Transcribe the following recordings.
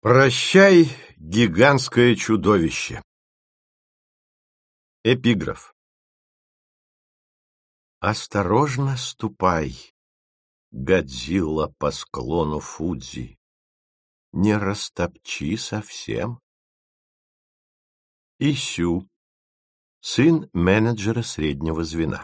Прощай, гигантское чудовище. Эпиграф. Осторожно ступай, Годзилла, по склону Фудзи, не растопчи совсем. Исю, сын менеджера среднего звена.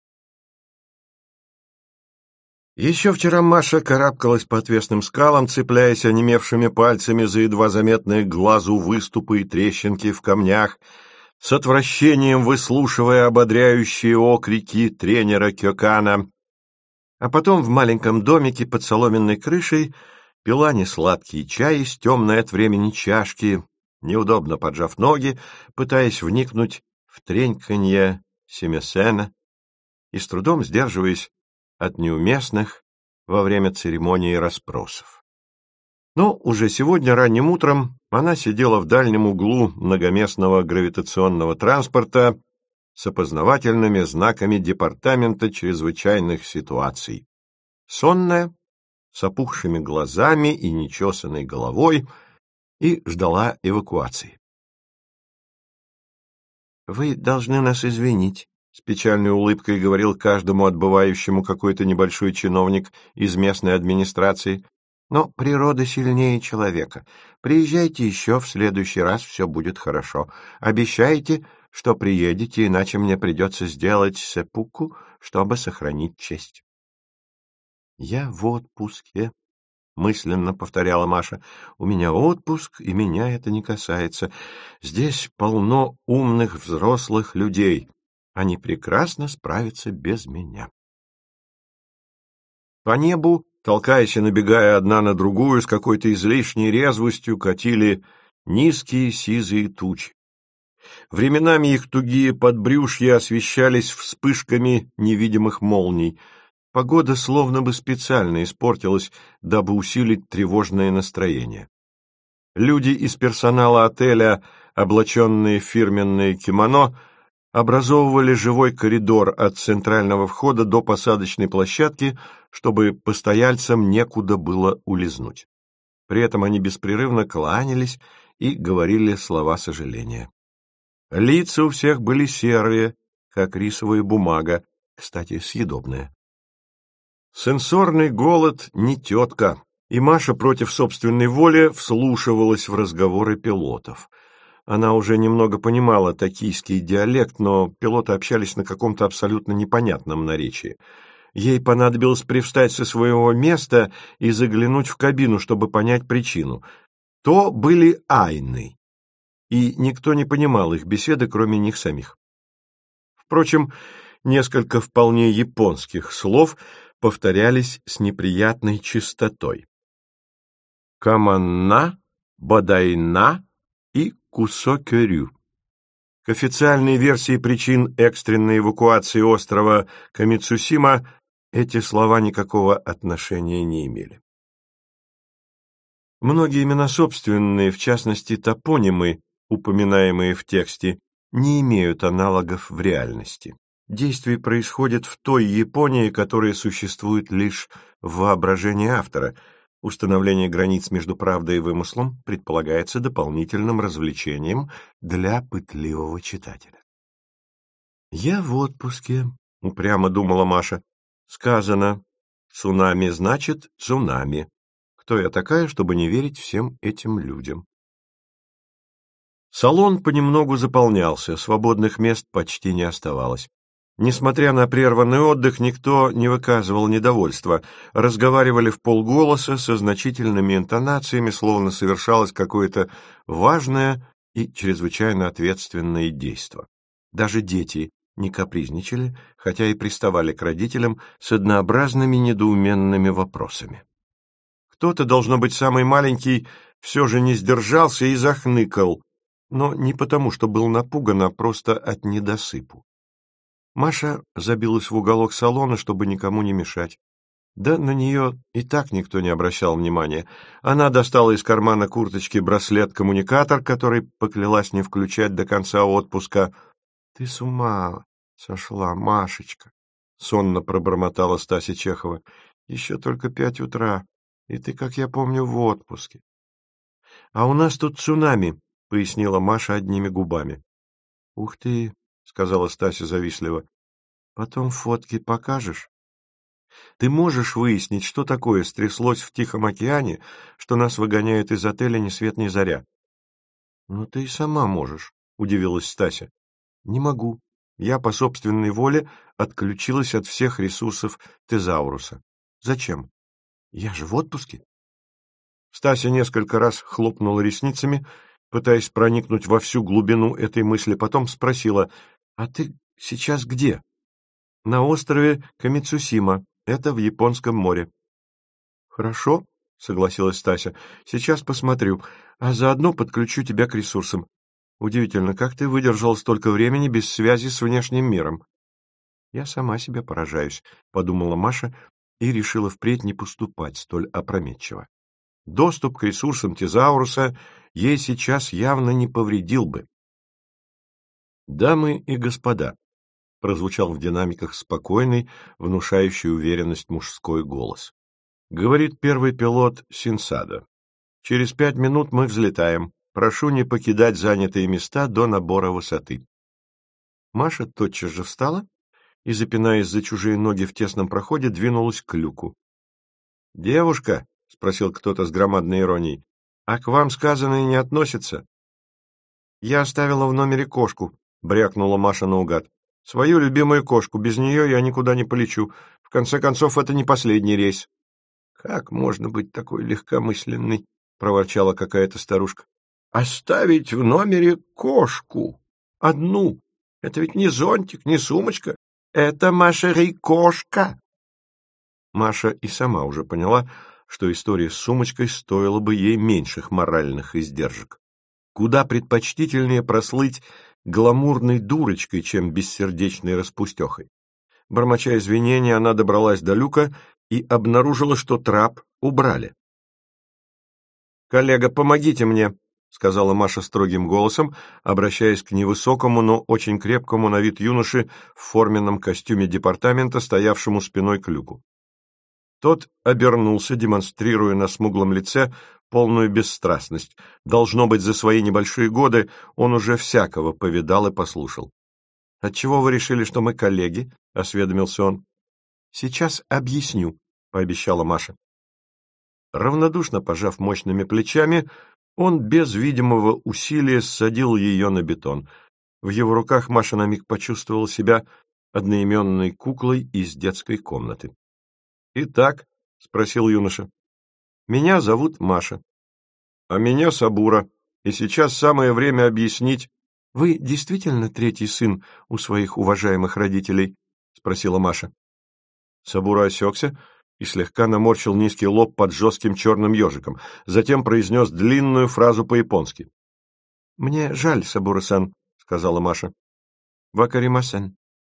Еще вчера Маша карабкалась по отвесным скалам, цепляясь онемевшими пальцами за едва заметные глазу выступы и трещинки в камнях, с отвращением выслушивая ободряющие окрики тренера Кёкана. А потом в маленьком домике под соломенной крышей пила несладкий чай из темной от времени чашки, неудобно поджав ноги, пытаясь вникнуть в треньканье семисена и с трудом сдерживаясь от неуместных во время церемонии расспросов. Но уже сегодня ранним утром она сидела в дальнем углу многоместного гравитационного транспорта с опознавательными знаками Департамента чрезвычайных ситуаций. Сонная, с опухшими глазами и нечесанной головой, и ждала эвакуации. «Вы должны нас извинить», — с печальной улыбкой говорил каждому отбывающему какой-то небольшой чиновник из местной администрации. «Но природа сильнее человека. Приезжайте еще, в следующий раз все будет хорошо. Обещайте, что приедете, иначе мне придется сделать сэппуку, чтобы сохранить честь». «Я в отпуске», — мысленно повторяла Маша. «У меня отпуск, и меня это не касается. Здесь полно умных взрослых людей. Они прекрасно справятся без меня». По небу, толкаясь и набегая одна на другую, с какой-то излишней резвостью катили низкие сизые тучи. Временами их тугие подбрюшья освещались вспышками невидимых молний. Погода словно бы специально испортилась, дабы усилить тревожное настроение. Люди из персонала отеля, облаченные в фирменные кимоно, образовывали живой коридор от центрального входа до посадочной площадки, чтобы постояльцам некуда было улизнуть. При этом они беспрерывно кланялись и говорили слова сожаления. Лица у всех были серые, как рисовая бумага, кстати, съедобная. Сенсорный голод не тетка, и Маша против собственной воли вслушивалась в разговоры пилотов. Она уже немного понимала токийский диалект, но пилоты общались на каком-то абсолютно непонятном наречии. Ей понадобилось привстать со своего места и заглянуть в кабину, чтобы понять причину. То были айны, и никто не понимал их беседы, кроме них самих. Впрочем, несколько вполне японских слов повторялись с неприятной частотой. Каманна, бадайна и кусокерю. К официальной версии причин экстренной эвакуации острова Камицусима эти слова никакого отношения не имели. Многие имена собственные, в частности топонимы, упоминаемые в тексте, не имеют аналогов в реальности. Действие происходит в той Японии, которая существует лишь в воображении автора. Установление границ между правдой и вымыслом предполагается дополнительным развлечением для пытливого читателя. «Я в отпуске», — упрямо думала Маша. «Сказано, цунами значит цунами. Кто я такая, чтобы не верить всем этим людям?» Салон понемногу заполнялся, свободных мест почти не оставалось. Несмотря на прерванный отдых, никто не выказывал недовольства, разговаривали вполголоса со значительными интонациями, словно совершалось какое-то важное и чрезвычайно ответственное действо. Даже дети не капризничали, хотя и приставали к родителям с однообразными недоуменными вопросами. Кто-то, должно быть, самый маленький, все же не сдержался и захныкал, но не потому, что был напуган, а просто от недосыпу. Маша забилась в уголок салона, чтобы никому не мешать. Да на нее и так никто не обращал внимания. Она достала из кармана курточки браслет-коммуникатор, который поклялась не включать до конца отпуска. — Ты с ума сошла, Машечка! — сонно пробормотала Стася Чехова. — Еще только 5 утра, и ты, как я помню, в отпуске. А у нас тут цунами, — пояснила Маша одними губами. — Ух ты, — сказала Стася завистливо, — потом фотки покажешь? Ты можешь выяснить, что такое стряслось в Тихом океане, что нас выгоняют из отеля ни свет ни заря? — Ну, ты и сама можешь, — удивилась Стася. — Не могу. Я по собственной воле отключилась от всех ресурсов тезауруса. Зачем? Я же в отпуске. Стася несколько раз хлопнула ресницами, пытаясь проникнуть во всю глубину этой мысли, потом спросила: «А ты сейчас где?» «На острове Камицусима, это в Японском море». «Хорошо», — согласилась Стася, — «сейчас посмотрю, а заодно подключу тебя к ресурсам. Удивительно, как ты выдержал столько времени без связи с внешним миром». «Я сама себя поражаюсь», — подумала Маша и решила впредь не поступать столь опрометчиво. Доступ к ресурсам тезауруса ей сейчас явно не повредил бы. «Дамы и господа», — прозвучал в динамиках спокойный, внушающий уверенность мужской голос. «Говорит первый пилот Синсада. Через 5 минут мы взлетаем. Прошу не покидать занятые места до набора высоты». Маша тотчас же встала и, запинаясь за чужие ноги в тесном проходе, двинулась к люку. «Девушка», — спросил кто-то с громадной иронией, — «а к вам сказанное не относится?» «Я оставила в номере кошку», — брякнула Маша наугад. «Свою любимую кошку. Без нее я никуда не полечу. В конце концов, это не последний рейс». «Как можно быть такой легкомысленной?» — проворчала какая-то старушка. «Оставить в номере кошку. Одну. Это ведь не зонтик, не сумочка. Это Маша-кошка». Маша и сама уже поняла, что история с сумочкой стоила бы ей меньших моральных издержек. Куда предпочтительнее прослыть гламурной дурочкой, чем бессердечной распустехой. Бормоча извинения, она добралась до люка и обнаружила, что трап убрали. «Коллега, помогите мне», — сказала Маша строгим голосом, обращаясь к невысокому, но очень крепкому на вид юноше в форменном костюме департамента, стоявшему спиной к люку. Тот обернулся, демонстрируя на смуглом лице полную бесстрастность. Должно быть, за свои небольшие годы он уже всякого повидал и послушал. — Отчего вы решили, что мы коллеги? — осведомился он. — Сейчас объясню, — пообещала Маша. Равнодушно пожав мощными плечами, он без видимого усилия ссадил ее на бетон. В его руках Маша на миг почувствовала себя одноименной куклой из детской комнаты. «Итак», — спросил юноша, — «меня зовут Маша». «А меня Сабура, и сейчас самое время объяснить...» «Вы действительно третий сын у своих уважаемых родителей?» — спросила Маша. Сабура осекся и слегка наморщил низкий лоб под жестким черным ежиком, затем произнес длинную фразу по-японски. «Мне жаль, Сабура-сан», — сказала Маша. «Вакаримасен».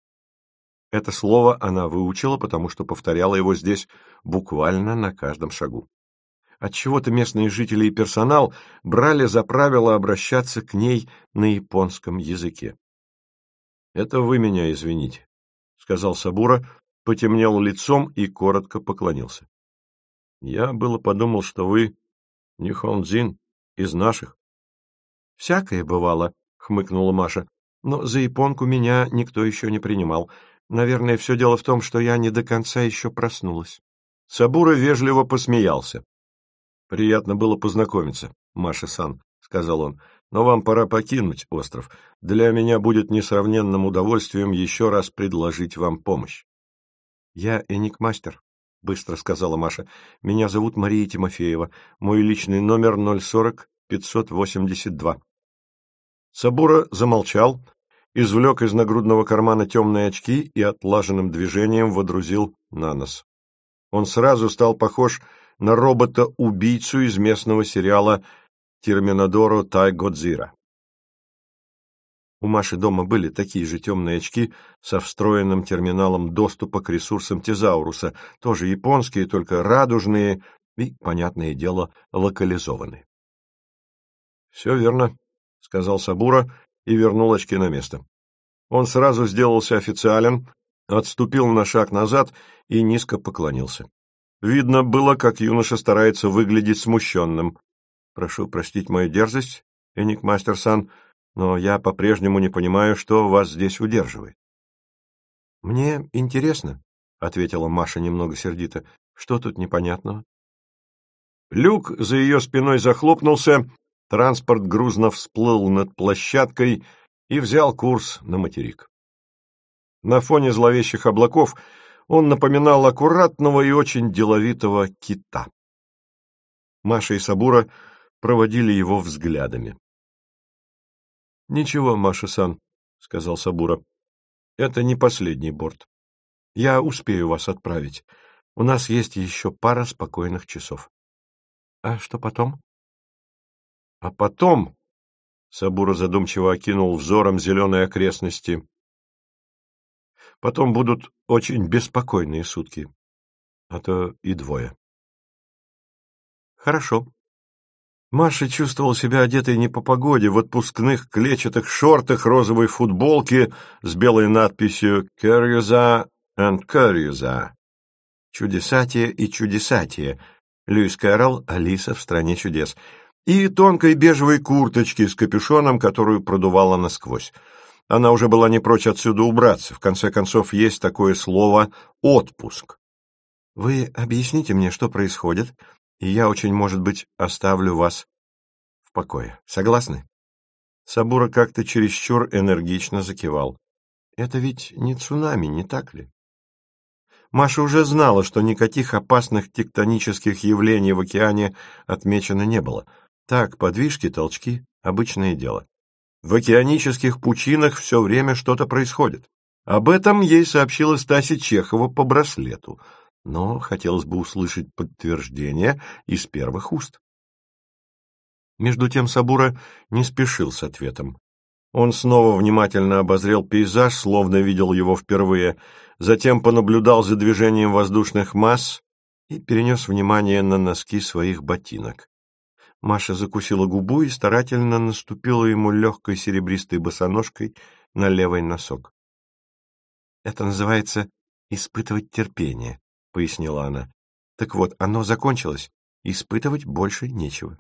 Это слово она выучила, потому что повторяла его здесь буквально на каждом шагу. Отчего-то местные жители и персонал брали за правило обращаться к ней на японском языке. «Это вы меня извините», — сказал Сабура, потемнел лицом и коротко поклонился. «Я было подумал, что вы нихонзин, из наших». «Всякое бывало», — хмыкнула Маша, — «но за японку меня никто еще не принимал. Наверное, все дело в том, что я не до конца еще проснулась». Сабура вежливо посмеялся. «Приятно было познакомиться, Маша-сан», — сказал он, — «но вам пора покинуть остров. Для меня будет несравненным удовольствием еще раз предложить вам помощь». «Я эникмастер», — быстро сказала Маша. «Меня зовут Мария Тимофеева. Мой личный номер 040-582». Сабура замолчал, извлек из нагрудного кармана темные очки и отлаженным движением водрузил на нос. Он сразу стал похож на робота-убийцу из местного сериала «Терминадоро Тай Годзира». У Маши дома были такие же темные очки со встроенным терминалом доступа к ресурсам тезауруса, тоже японские, только радужные и, понятное дело, локализованные. «Все верно», — сказал Сабура и вернул очки на место. Он сразу сделался официален, отступил на шаг назад и низко поклонился. Видно было, как юноша старается выглядеть смущенным. Прошу простить мою дерзость, Эникмастер-сан, но я по-прежнему не понимаю, что вас здесь удерживает. — Мне интересно, — ответила Маша немного сердито. — Что тут непонятного? Люк за ее спиной захлопнулся, транспорт грузно всплыл над площадкой и взял курс на материк. На фоне зловещих облаков он напоминал аккуратного и очень деловитого кита. Маша и Сабура проводили его взглядами. — Ничего, Маша-сан, — сказал Сабура, — это не последний борт. Я успею вас отправить. У нас есть еще пара спокойных часов. — А что потом? — А потом... — Сабура задумчиво окинул взором зеленые окрестности. — Потом будут очень беспокойные сутки, а то и двое. — Хорошо. Маша чувствовала себя одетой не по погоде, в отпускных клетчатых шортах, розовой футболке с белой надписью «Curiousa and Curiousa». «Чудесатие и чудесатие». Льюис Кэрролл «Алиса в стране чудес». И тонкой бежевой курточки с капюшоном, которую продувало насквозь. Она уже была не прочь отсюда убраться. В конце концов, есть такое слово «отпуск». «Вы объясните мне, что происходит?» И я, очень, может быть, оставлю вас в покое. Согласны? Сабура как-то чересчур энергично закивал. Это ведь не цунами, не так ли? Маша уже знала, что никаких опасных тектонических явлений в океане отмечено не было. Так, подвижки, толчки — обычное дело. В океанических пучинах все время что-то происходит. Об этом ей сообщила Стася Чехова по браслету. Но хотелось бы услышать подтверждение из первых уст. Между тем Сабура не спешил с ответом. Он снова внимательно обозрел пейзаж, словно видел его впервые, затем понаблюдал за движением воздушных масс и перенес внимание на носки своих ботинок. Маша закусила губу и старательно наступила ему легкой серебристой босоножкой на левый носок. «Это называется испытывать терпение», — пояснила она. «Так вот, оно закончилось, испытывать больше нечего».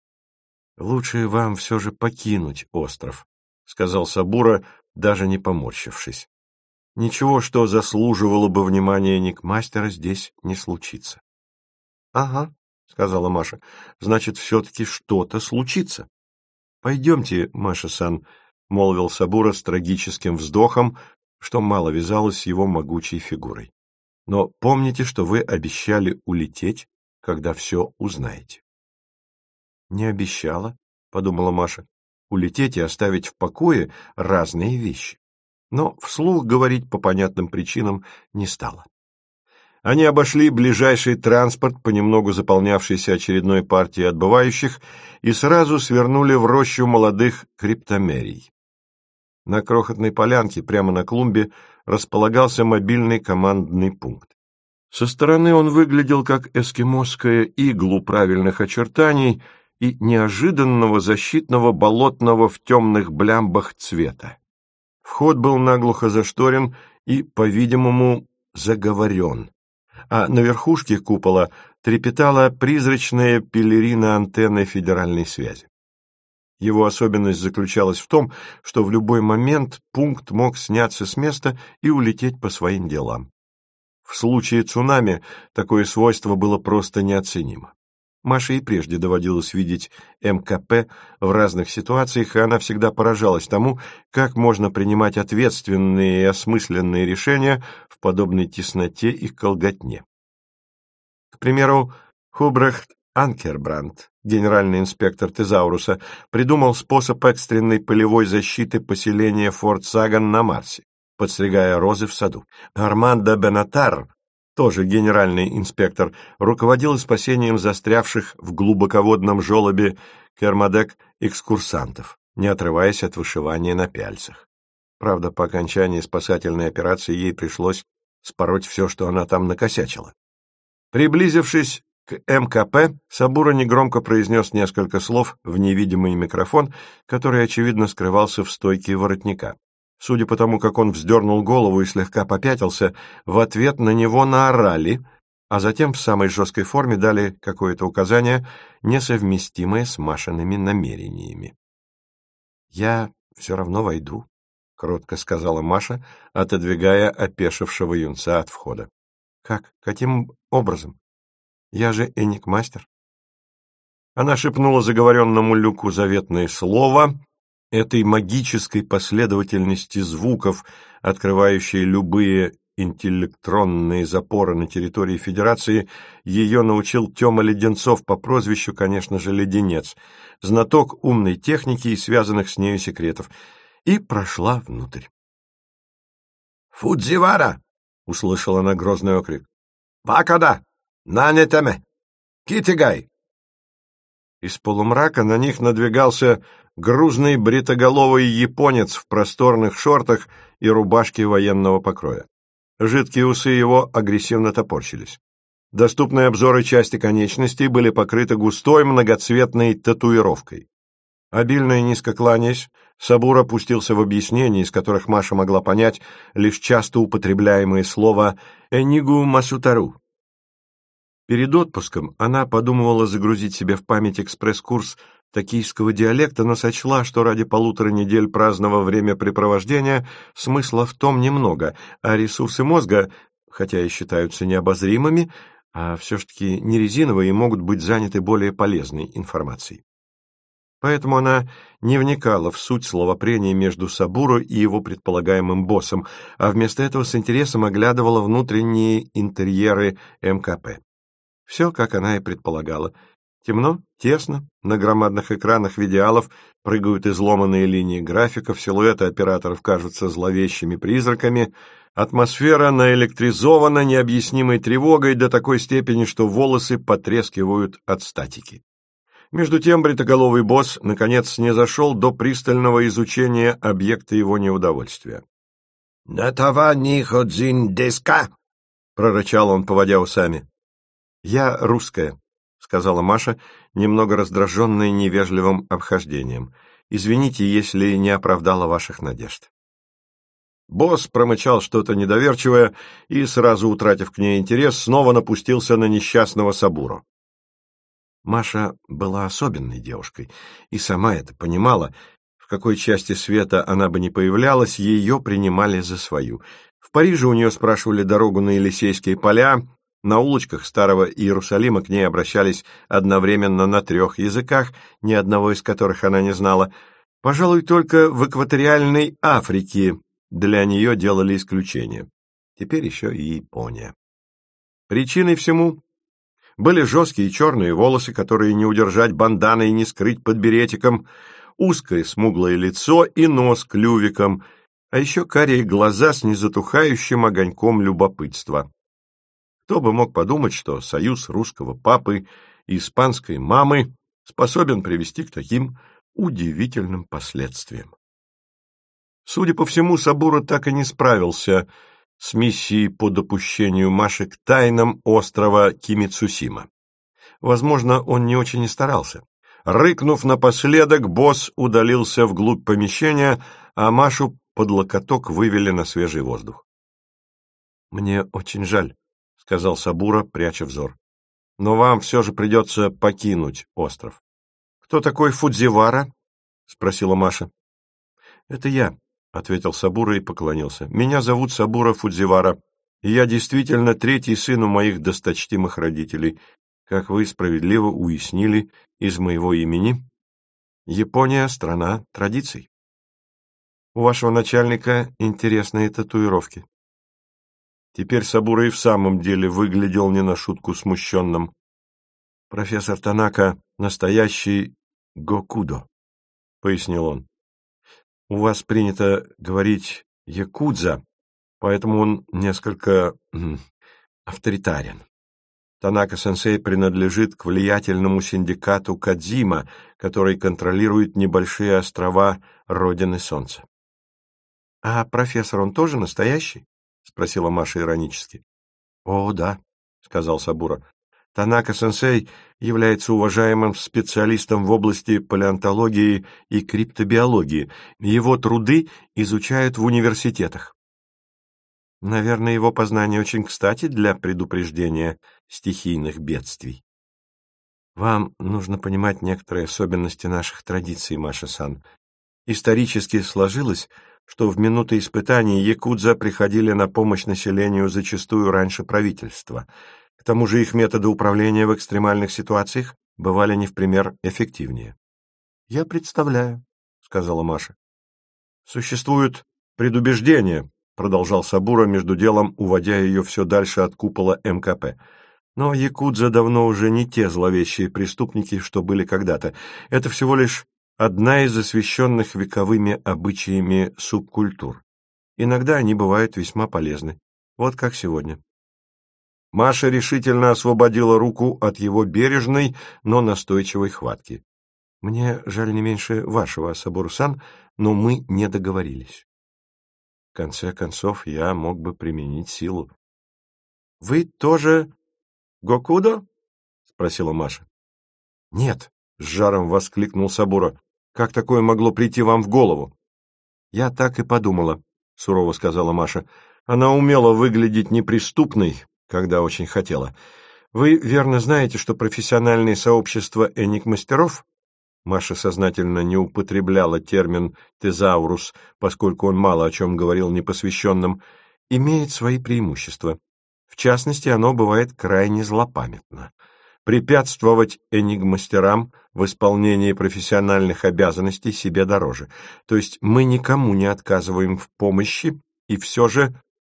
«Лучше вам все же покинуть остров», — сказал Сабура, даже не поморщившись. «Ничего, что заслуживало бы внимания Никмастера, здесь не случится». «Ага», — сказала Маша, — «значит, все-таки что-то случится». «Пойдемте, Маша-сан», — молвил Сабура с трагическим вздохом, что мало вязалось с его могучей фигурой. «Но помните, что вы обещали улететь, когда все узнаете». «Не обещала», — подумала Маша. «Улететь и оставить в покое — разные вещи». Но вслух говорить по понятным причинам не стала. Они обошли ближайший транспорт, понемногу заполнявшийся очередной партией отбывающих, и сразу свернули в рощу молодых криптомерий. На крохотной полянке, прямо на клумбе, располагался мобильный командный пункт. Со стороны он выглядел как эскимосское иглу правильных очертаний и неожиданного защитного болотного в темных блямбах цвета. Вход был наглухо зашторен и, по-видимому, заговорен, а на верхушке купола трепетала призрачная пелерина антенны федеральной связи. Его особенность заключалась в том, что в любой момент пункт мог сняться с места и улететь по своим делам. В случае цунами такое свойство было просто неоценимо. Маше и прежде доводилось видеть МКП в разных ситуациях, и она всегда поражалась тому, как можно принимать ответственные и осмысленные решения в подобной тесноте и колготне. К примеру, Хубрехт Анкербранд, генеральный инспектор Тезауруса, придумал способ экстренной полевой защиты поселения Форт Саган на Марсе, подстригая розы в саду. Армандо Бенатар, тоже генеральный инспектор, руководил спасением застрявших в глубоководном желобе Кермадек экскурсантов, не отрываясь от вышивания на пяльцах. Правда, по окончании спасательной операции ей пришлось спороть все, что она там накосячила. Приблизившись к МКП, Сабура негромко произнес несколько слов в невидимый микрофон, который, очевидно, скрывался в стойке воротника. Судя по тому, как он вздернул голову и слегка попятился, в ответ на него наорали, а затем в самой жесткой форме дали какое-то указание, несовместимое с Машиными намерениями. «Я все равно войду», — кротко сказала Маша, отодвигая опешившего юнца от входа. «Как? Каким образом? Я же энигмастер». Она шепнула заговоренному Люку заветное слово. Этой магической последовательности звуков, открывающей любые интеллектронные запоры на территории Федерации, ее научил Тёма Леденцов по прозвищу, конечно же, Леденец, знаток умной техники и связанных с нею секретов, и прошла внутрь. «Фудзивара!» — услышала она грозный окрик. «Вакада! Нанетеме! Китигай!» Из полумрака на них надвигался грузный бритоголовый японец в просторных шортах и рубашке военного покроя. Жидкие усы его агрессивно топорщились. Доступные обзоры части конечностей были покрыты густой многоцветной татуировкой. Обильно и низко кланяясь, Сабура пустился в объяснения, из которых Маша могла понять лишь часто употребляемое слово «энигу масутару». Перед отпуском она подумывала загрузить себе в память экспресс-курс токийского диалекта, но сочла, что ради 1,5 недель праздного времяпрепровождения смысла в том немного, а ресурсы мозга, хотя и считаются необозримыми, а все-таки не резиновые и могут быть заняты более полезной информацией. Поэтому она не вникала в суть словопрения между Сабуро и его предполагаемым боссом, а вместо этого с интересом оглядывала внутренние интерьеры МКП. Все, как она и предполагала. Темно, тесно, на громадных экранах видеалов прыгают изломанные линии графиков, силуэты операторов кажутся зловещими призраками, атмосфера наэлектризована необъяснимой тревогой до такой степени, что волосы потрескивают от статики. Между тем бритоголовый босс, наконец, снизошел до пристального изучения объекта его неудовольствия. «Натава ниходзин деска!» — прорычал он, поводя усами. «Я русская», — сказала Маша, немного раздраженная невежливым обхождением. «Извините, если не оправдала ваших надежд». Босс промычал что-то недоверчивое и, сразу утратив к ней интерес, снова напустился на несчастного Сабуро. Маша была особенной девушкой и сама это понимала. В какой части света она бы ни появлялась, ее принимали за свою. В Париже у нее спрашивали дорогу на Елисейские поля, на улочках Старого Иерусалима к ней обращались одновременно на 3 языках, ни одного из которых она не знала. Пожалуй, только в экваториальной Африке для нее делали исключение. Теперь еще и Япония. Причиной всему были жесткие черные волосы, которые не удержать банданой и не скрыть под беретиком, узкое смуглое лицо и нос клювиком, а еще карие глаза с незатухающим огоньком любопытства. Кто бы мог подумать, что союз русского папы и испанской мамы способен привести к таким удивительным последствиям. Судя по всему, Сабуро так и не справился с миссией по допущению Маши к тайнам острова Кимицусима. Возможно, он не очень и старался. Рыкнув напоследок, босс удалился вглубь помещения, а Машу под локоток вывели на свежий воздух. «Мне очень жаль», — сказал Сабуро, пряча взор. «Но вам все же придется покинуть остров». «Кто такой Фудзивара?» — спросила Маша. «Это я», — ответил Сабуро и поклонился. «Меня зовут Сабуро Фудзивара, и я действительно 3-й сын у моих досточтимых родителей, как вы справедливо уяснили из моего имени. Япония — страна традиций. У вашего начальника интересные татуировки». Теперь Сабуро и в самом деле выглядел не на шутку смущенным. «Профессор Танака — настоящий гокудо», — пояснил он. «У вас принято говорить якудза, поэтому он несколько авторитарен. Танака-сенсей принадлежит к влиятельному синдикату Кадзима, который контролирует небольшие острова Родины Солнца». «А профессор он тоже настоящий?» — спросила Маша иронически. «О, да», — сказал Сабуро. «Танака-сенсей является уважаемым специалистом в области палеонтологии и криптобиологии. Его труды изучают в университетах». Наверное, его познание очень кстати для предупреждения стихийных бедствий. Вам нужно понимать некоторые особенности наших традиций, Маша-сан. Исторически сложилось, что в минуты испытаний якудза приходили на помощь населению зачастую раньше правительства. К тому же их методы управления в экстремальных ситуациях бывали не в пример эффективнее. — Я представляю, — сказала Маша. — Существует предубеждение, — продолжал Сабура, между делом уводя ее все дальше от купола МКП. Но якудза давно уже не те зловещие преступники, что были когда-то. Это всего лишь одна из освященных вековыми обычаями субкультур. Иногда они бывают весьма полезны. Вот как сегодня. Маша решительно освободила руку от его бережной, но настойчивой хватки. «Мне жаль не меньше вашего, Сабуру-сан, но мы не договорились. В конце концов, я мог бы применить силу». «Вы тоже Гокудо?» — спросила Маша. «Нет», — с жаром воскликнул Сабура. «Как такое могло прийти вам в голову?» «Я так и подумала», — сурово сказала Маша. «Она умела выглядеть неприступной, когда очень хотела. Вы верно знаете, что профессиональное сообщество эник-мастеров...» Маша сознательно не употребляла термин «тезаурус», поскольку он мало о чем говорил непосвященным, имеет свои преимущества. В частности, оно бывает крайне злопамятно. Препятствовать энигмастерам в исполнении профессиональных обязанностей себе дороже. То есть мы никому не отказываем в помощи, и все же...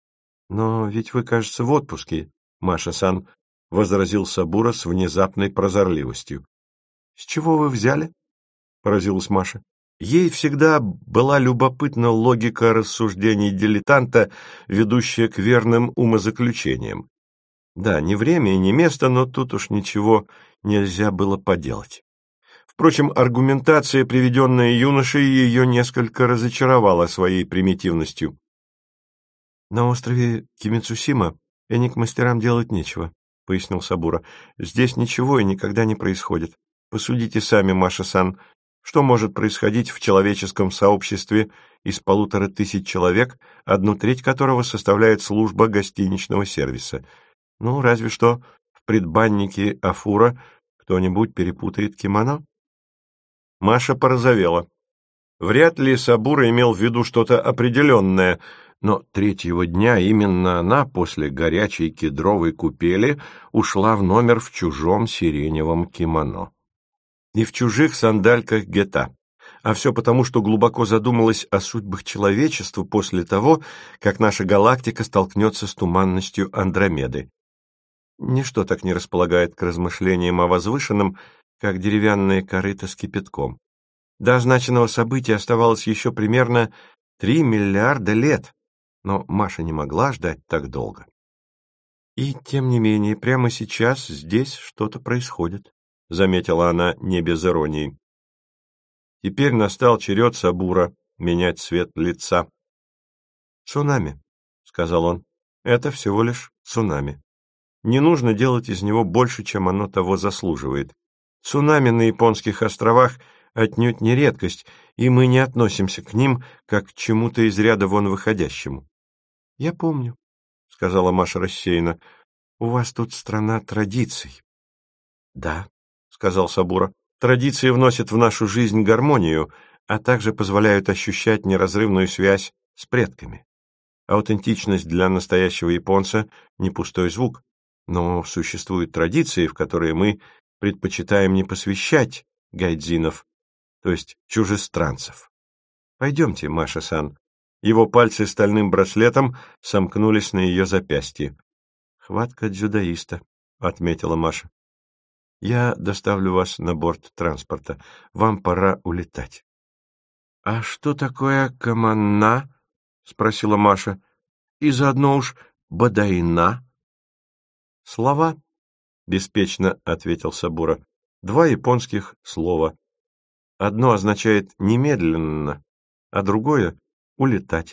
Но ведь вы, кажется, в отпуске, Маша-сан, — возразил Сабура с внезапной прозорливостью. — С чего вы взяли? — поразилась Маша. Ей всегда была любопытна логика рассуждений дилетанта, ведущая к верным умозаключениям. Да, не время и не место, но тут уж ничего нельзя было поделать. Впрочем, аргументация, приведенная юношей, ее несколько разочаровала своей примитивностью. «На острове Кимицусима эник-мастерам делать нечего», — пояснил Сабура. «Здесь ничего и никогда не происходит. Посудите сами, Маша-сан, что может происходить в человеческом сообществе из 1500 человек, 1/3 которого составляет служба гостиничного сервиса? Ну, разве что в предбаннике Афура кто-нибудь перепутает кимоно?» Маша порозовела. Вряд ли Сабура имел в виду что-то определенное, но третьего дня именно она после горячей кедровой купели ушла в номер в чужом сиреневом кимоно. И в чужих сандальках гета. А все потому, что глубоко задумалась о судьбах человечества после того, как наша галактика столкнется с туманностью Андромеды. Ничто так не располагает к размышлениям о возвышенном, как деревянные корыто с кипятком. До означенного события оставалось еще примерно 3 миллиарда лет, но Маша не могла ждать так долго. И, тем не менее, прямо сейчас здесь что-то происходит, — заметила она не без иронии. Теперь настал черед Сабура менять цвет лица. «Цунами», — сказал он, — «это всего лишь цунами. Не нужно делать из него больше, чем оно того заслуживает. Цунами на японских островах отнюдь не редкость, и мы не относимся к ним как к чему-то из ряда вон выходящему». «Я помню», — сказала Маша рассеянно, — «у вас тут страна традиций». «Да», — сказал Сабура, — «традиции вносят в нашу жизнь гармонию, а также позволяют ощущать неразрывную связь с предками. Аутентичность для настоящего японца — не пустой звук, но существуют традиции, в которые мы предпочитаем не посвящать гайдзинов, то есть чужестранцев. Пойдемте, Маша-сан». Его пальцы стальным браслетом сомкнулись на ее запястье. «Хватка дзюдоиста», — отметила Маша. «Я доставлю вас на борт транспорта. Вам пора улетать». «А что такое каманна?» — спросила Маша. «И заодно уж бадайна». «Слова», — беспечно ответил Сабура. «Два японских слова. Одно означает «немедленно», а другое — улетать».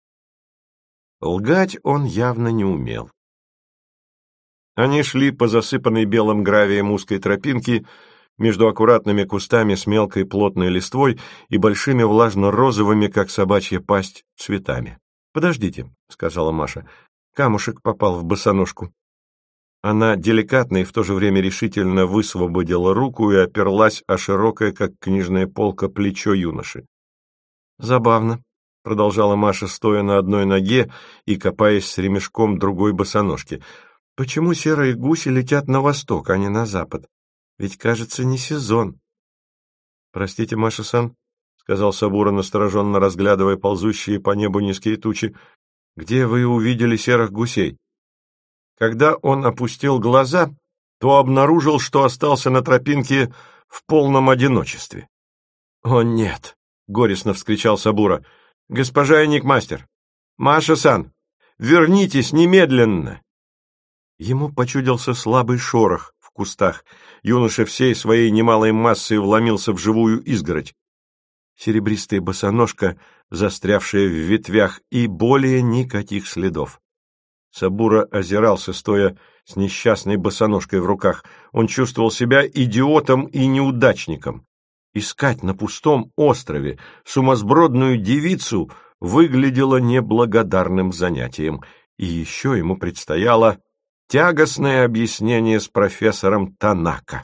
Лгать он явно не умел. Они шли по засыпанной белым гравием узкой тропинке между аккуратными кустами с мелкой плотной листвой и большими влажно-розовыми, как собачья пасть, цветами. «Подождите», — сказала Маша, — «камушек попал в босоножку». Она деликатно и в то же время решительно высвободила руку и оперлась о широкое, как книжная полка, плечо юноши. «Забавно», — продолжала Маша, стоя на одной ноге и копаясь с ремешком другой босоножки. «Почему серые гуси летят на восток, а не на запад? Ведь, кажется, не сезон». «Простите, Маша-сан», — сказал Сабура, настороженно разглядывая ползущие по небу низкие тучи, — «где вы увидели серых гусей?» Когда он опустил глаза, то обнаружил, что остался на тропинке в полном одиночестве. «О, нет!» — горестно вскричал Сабура. «Госпожа Эникмастер! Маша-сан! Вернитесь немедленно!» Ему почудился слабый шорох в кустах. Юноша всей своей немалой массой вломился в живую изгородь. Серебристая босоножка, застрявшая в ветвях, и более никаких следов. Сабура озирался, стоя с несчастной босоножкой в руках. Он чувствовал себя идиотом и неудачником. Искать на пустом острове сумасбродную девицу выглядело неблагодарным занятием, и еще ему предстояло тягостное объяснение с профессором Танака.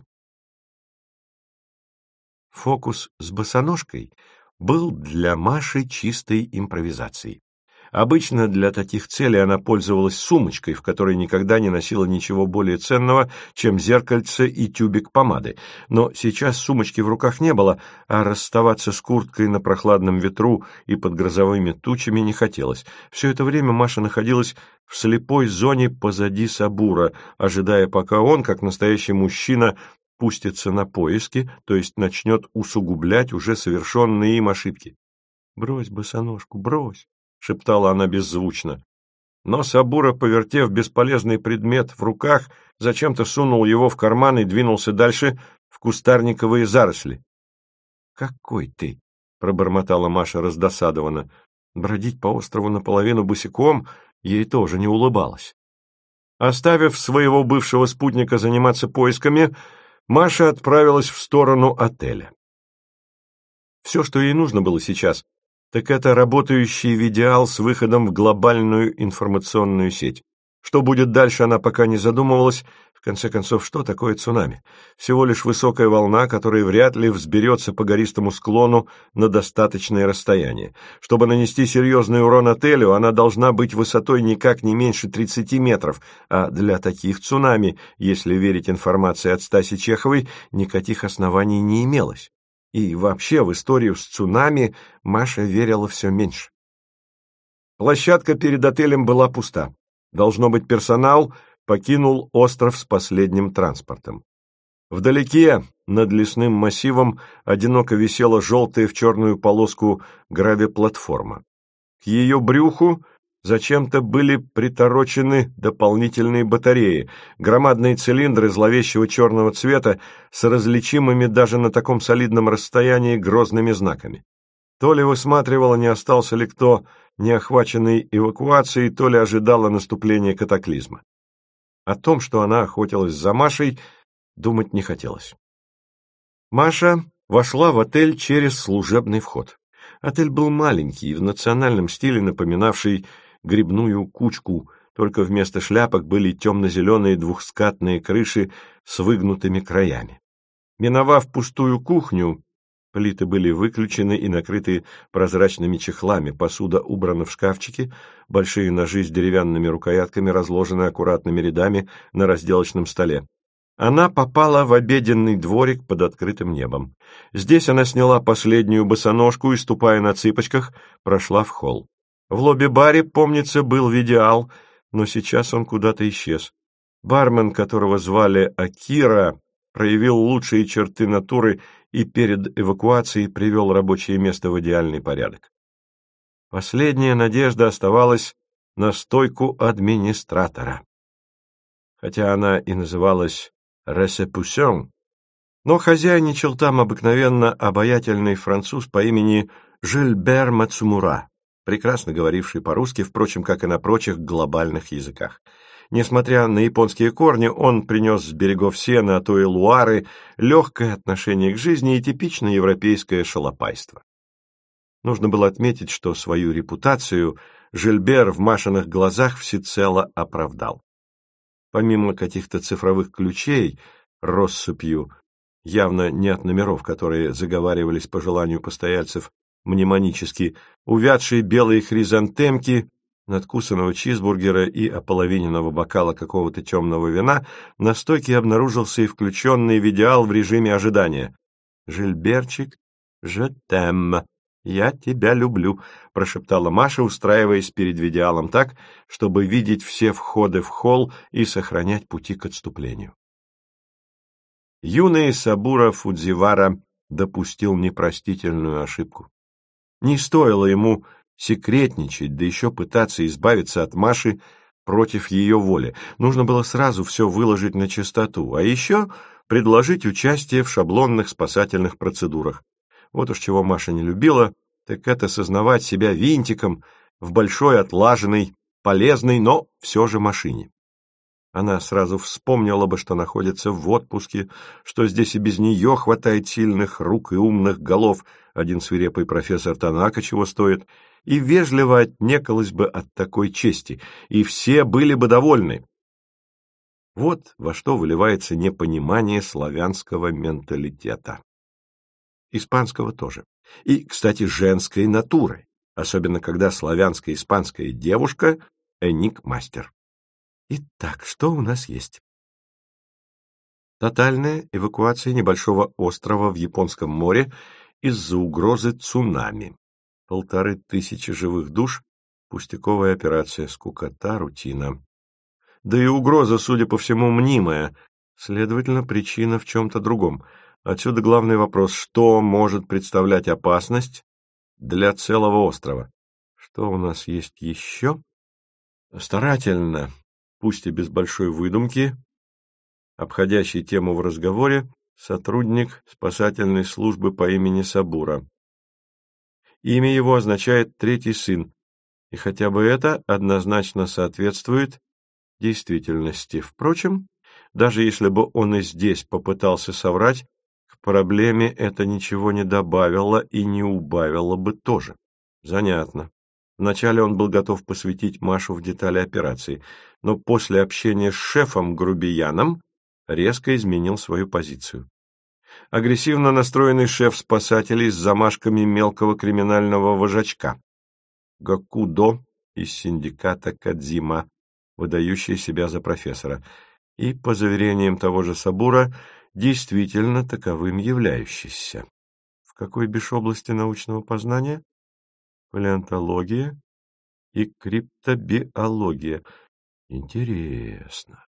Фокус с босоножкой был для Маши чистой импровизацией. Обычно для таких целей она пользовалась сумочкой, в которой никогда не носила ничего более ценного, чем зеркальце и тюбик помады. Но сейчас сумочки в руках не было, а расставаться с курткой на прохладном ветру и под грозовыми тучами не хотелось. Все это время Маша находилась в слепой зоне позади Сабура, ожидая, пока он, как настоящий мужчина, пустится на поиски, то есть начнет усугублять уже совершенные им ошибки. «Брось босоножку, брось!» — шептала она беззвучно. Но Сабура, повертев бесполезный предмет в руках, зачем-то сунул его в карман и двинулся дальше в кустарниковые заросли. «Какой ты!» — пробормотала Маша раздосадованно. Бродить по острову наполовину босиком ей тоже не улыбалось. Оставив своего бывшего спутника заниматься поисками, Маша отправилась в сторону отеля. Все, что ей нужно было сейчас, так это работающий видеал с выходом в глобальную информационную сеть. Что будет дальше, она пока не задумывалась. В конце концов, что такое цунами? Всего лишь высокая волна, которая вряд ли взберется по гористому склону на достаточное расстояние. Чтобы нанести серьезный урон отелю, она должна быть высотой никак не меньше 30 метров, а для таких цунами, если верить информации от Стаси Чеховой, никаких оснований не имелось. И вообще в историю с цунами Маша верила все меньше. Площадка перед отелем была пуста. Должно быть, персонал покинул остров с последним транспортом. Вдалеке, над лесным массивом, одиноко висела желтая в черную полоску гравиплатформа. К ее брюху зачем-то были приторочены дополнительные батареи, громадные цилиндры зловещего черного цвета с различимыми даже на таком солидном расстоянии грозными знаками. То ли высматривала, не остался ли кто не охваченный эвакуацией, то ли ожидала наступления катаклизма. О том, что она охотилась за Машей, думать не хотелось. Маша вошла в отель через служебный вход. Отель был маленький, в национальном стиле напоминавший грибную кучку, только вместо шляпок были темно-зеленые двухскатные крыши с выгнутыми краями. Миновав пустую кухню, плиты были выключены и накрыты прозрачными чехлами, посуда убрана в шкафчики, большие ножи с деревянными рукоятками разложены аккуратными рядами на разделочном столе. Она попала в обеденный дворик под открытым небом. Здесь она сняла последнюю босоножку и, ступая на цыпочках, прошла в холл. В лобби-баре, помнится, был видеал, но сейчас он куда-то исчез. Бармен, которого звали Акира, проявил лучшие черты натуры и перед эвакуацией привел рабочее место в идеальный порядок. Последняя надежда оставалась на стойку администратора. Хотя она и называлась «ресепусьон», но хозяйничал там обыкновенно обаятельный француз по имени Жильбер Мацумура, прекрасно говоривший по-русски, впрочем, как и на прочих глобальных языках. Несмотря на японские корни, он принес с берегов Сены, а то и Луары, легкое отношение к жизни и типичное европейское шалопайство. Нужно было отметить, что свою репутацию Жильбер в Машиных глазах всецело оправдал. Помимо каких-то цифровых ключей, россыпью, явно не от номеров, которые заговаривались по желанию постояльцев мнемонически, увядшие белые хризантемки, надкусанного чизбургера и ополовиненного бокала какого-то темного вина, на стойке обнаружился и включенный видеал в режиме ожидания. «Жильберчик, je t'aime, я тебя люблю», — прошептала Маша, устраиваясь перед видеалом так, чтобы видеть все входы в холл и сохранять пути к отступлению. Юный Сабура Фудзивара допустил непростительную ошибку. Не стоило ему секретничать, да еще пытаться избавиться от Маши против ее воли. Нужно было сразу все выложить на чистоту, а еще предложить участие в шаблонных спасательных процедурах. Вот уж чего Маша не любила, так это сознавать себя винтиком в большой, отлаженной, полезной, но все же машине. Она сразу вспомнила бы, что находится в отпуске, что здесь и без нее хватает сильных рук и умных голов, один свирепый профессор Танака чего стоит, и вежливо отнекалась бы от такой чести, и все были бы довольны. Вот во что выливается непонимание славянского менталитета. Испанского тоже. И, кстати, женской натуры, особенно когда славянско-испанская девушка — эник-мастер. Итак, что у нас есть? Тотальная эвакуация небольшого острова в Японском море из-за угрозы цунами. 1500 живых душ, пустяковая операция, скукота, рутина. Да и угроза, судя по всему, мнимая, следовательно, причина в чем-то другом. Отсюда главный вопрос, что может представлять опасность для целого острова? Что у нас есть еще? Старательно, пусть и без большой выдумки, обходящий тему в разговоре, сотрудник спасательной службы по имени Сабура. Имя его означает «третий сын», и хотя бы это однозначно соответствует действительности. Впрочем, даже если бы он и здесь попытался соврать, к проблеме это ничего не добавило и не убавило бы тоже. Занятно. Вначале он был готов посвятить Машу в детали операции, но после общения с шефом-грубияном резко изменил свою позицию. Агрессивно настроенный шеф спасателей с замашками мелкого криминального вожачка. Гакудо из синдиката Кадзима, выдающий себя за профессора, и, по заверениям того же Сабура, действительно таковым являющийся. В какой бишь области научного познания? Палеонтология и криптобиология. Интересно.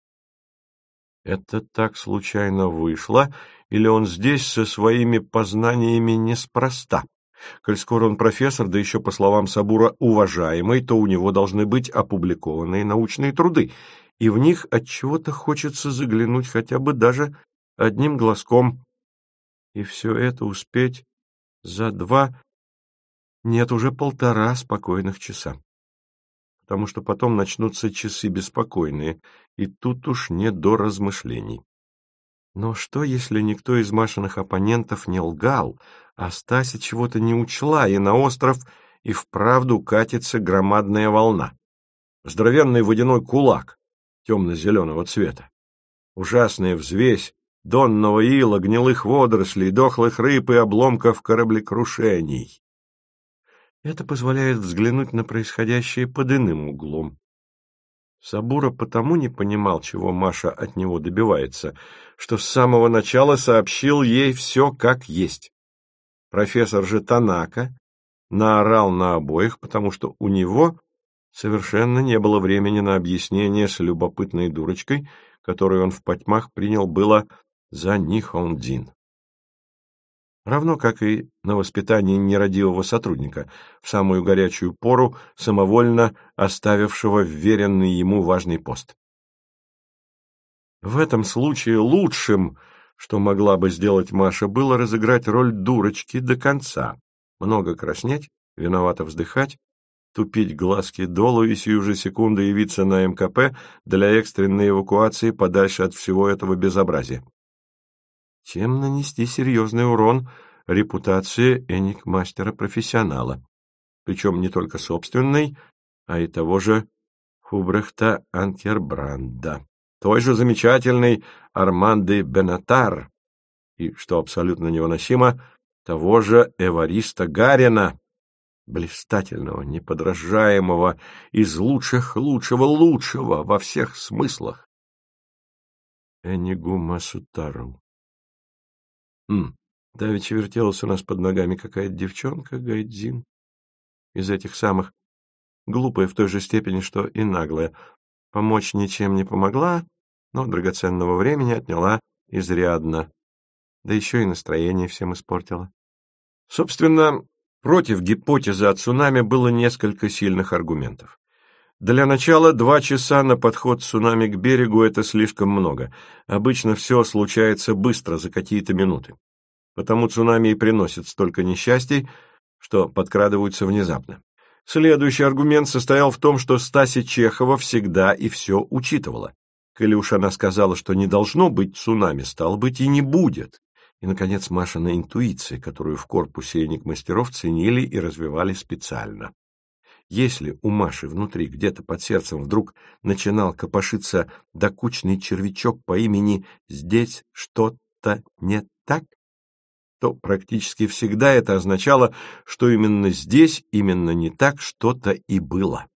Это так случайно вышло, или он здесь со своими познаниями неспроста? Коль скоро он профессор, да еще, по словам Сабура, уважаемый, то у него должны быть опубликованные научные труды, и в них отчего-то хочется заглянуть хотя бы даже одним глазком. И все это успеть за 2, нет, уже 1,5 спокойных часа. Потому что потом начнутся часы беспокойные, и тут уж не до размышлений. Но что, если никто из Машиных оппонентов не лгал, а Стася чего-то не учла, и на остров и вправду катится громадная волна? Здоровенный водяной кулак темно-зеленого цвета. Ужасная взвесь донного ила, гнилых водорослей, дохлых рыб и обломков кораблекрушений. Это позволяет взглянуть на происходящее под иным углом. Сабура потому не понимал, чего Маша от него добивается, что с самого начала сообщил ей все как есть. Профессор же Танака наорал на обоих, потому что у него совершенно не было времени на объяснение с любопытной дурочкой, которую он в потьмах принял было за Нихон-дин. Равно как и на воспитание нерадивого сотрудника, в самую горячую пору самовольно оставившего вверенный ему важный пост. В этом случае лучшим, что могла бы сделать Маша, было разыграть роль дурочки до конца, много краснеть, виновато вздыхать, тупить глазки долу и сию же секунду явиться на МКП для экстренной эвакуации подальше от всего этого безобразия. Чем нанести серьезный урон репутация эникмастера-профессионала, причем не только собственной, а и того же Хубрехта Анкербранда, той же замечательной Арманды Бенатар и, что абсолютно невыносимо, того же Эвариста Гарина, блистательного, неподражаемого, из лучшего во всех смыслах. Энигу Масутару. Давеча вертелась у нас под ногами какая-то девчонка, Гайдзин, из этих самых, глупая в той же степени, что и наглая. Помочь ничем не помогла, но драгоценного времени отняла изрядно. Да еще и настроение всем испортила. Собственно, против гипотезы о цунами было несколько сильных аргументов. Для начала 2 часа на подход цунами к берегу – это слишком много. Обычно все случается быстро, за какие-то минуты. Потому цунами и приносят столько несчастий, что подкрадываются внезапно. Следующий аргумент состоял в том, что Стася Чехова всегда и все учитывала. Коли уж она сказала, что не должно быть цунами, стало быть, и не будет. И, наконец, Машина интуиция, которую в корпусе эникмастеров ценили и развивали специально. Если у Маши внутри, где-то под сердцем, вдруг начинал копошиться докучный червячок по имени «здесь что-то не так», то практически всегда это означало, что именно здесь, именно не так что-то и было.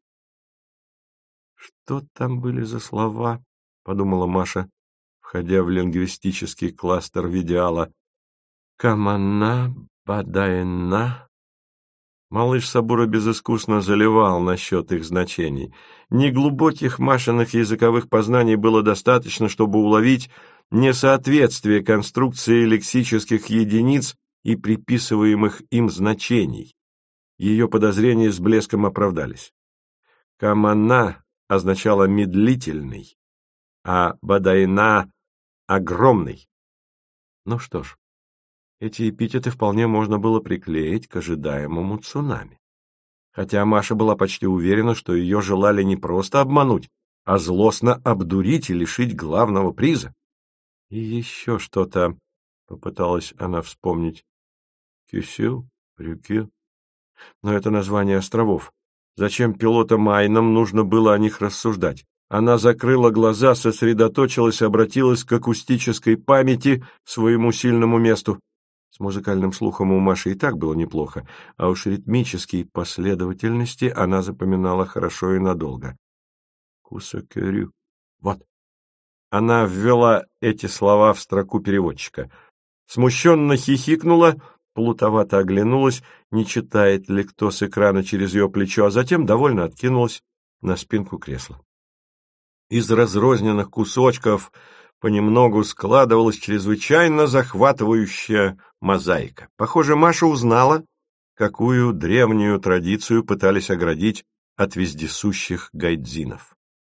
«Что там были за слова?» — подумала Маша, входя в лингвистический кластер Видиала. «Камана, бадаена». Малыш Сабура безыскусно заливал насчет их значений. Неглубоких Машиных языковых познаний было достаточно, чтобы уловить несоответствие конструкции лексических единиц и приписываемых им значений. Ее подозрения с блеском оправдались. «Камана» означало «медлительный», а «бадайна» — «огромный». Ну что ж, эти эпитеты вполне можно было приклеить к ожидаемому цунами. Хотя Маша была почти уверена, что ее желали не просто обмануть, а злостно обдурить и лишить главного приза. И еще что-то, попыталась она вспомнить. Кюсю, Рюкю. Но это название островов. Зачем пилотам Айнам нужно было о них рассуждать? Она закрыла глаза, сосредоточилась, обратилась к акустической памяти, своему сильному месту. С музыкальным слухом у Маши и так было неплохо, а уж ритмические последовательности она запоминала хорошо и надолго. Кусакерю. Вот. Она ввела эти слова в строку переводчика. Смущенно хихикнула, плутовато оглянулась, не читает ли кто с экрана через ее плечо, а затем довольно откинулась на спинку кресла. Из разрозненных кусочков понемногу складывалась чрезвычайно захватывающая мозаика. Похоже, Маша узнала, какую древнюю традицию пытались оградить от вездесущих гайдзинов.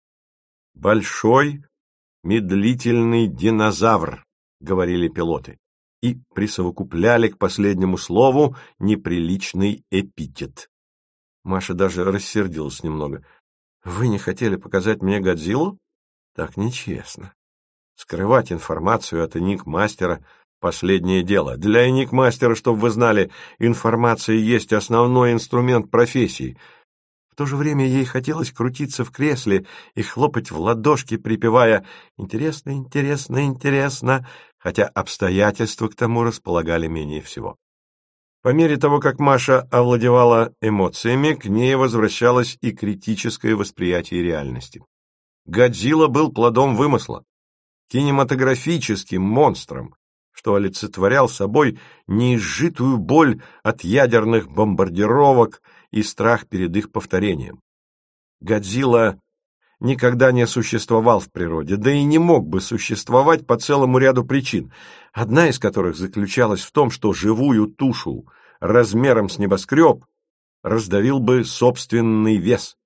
«Большой медлительный динозавр», — говорили пилоты, и присовокупляли к последнему слову неприличный эпитет. Маша даже рассердилась немного. «Вы не хотели показать мне Годзиллу? Так нечестно. Скрывать информацию от эникмастера — последнее дело. Для эникмастера, чтобы вы знали, информация есть основной инструмент профессии». В то же время ей хотелось крутиться в кресле и хлопать в ладошки, припевая «интересно, интересно, интересно», хотя обстоятельства к тому располагали менее всего. По мере того, как Маша овладевала эмоциями, к ней возвращалось и критическое восприятие реальности. Годзилла был плодом вымысла, кинематографическим монстром, что олицетворял собой неизжитую боль от ядерных бомбардировок и страх перед их повторением. Годзилла никогда не существовал в природе, да и не мог бы существовать по целому ряду причин, одна из которых заключалась в том, что живую тушу размером с небоскреб раздавил бы собственный вес.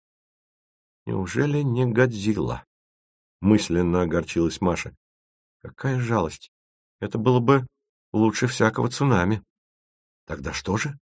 «Неужели не Годзилла?» — мысленно огорчилась Маша. «Какая жалость! Это было бы лучше всякого цунами. Тогда что же?»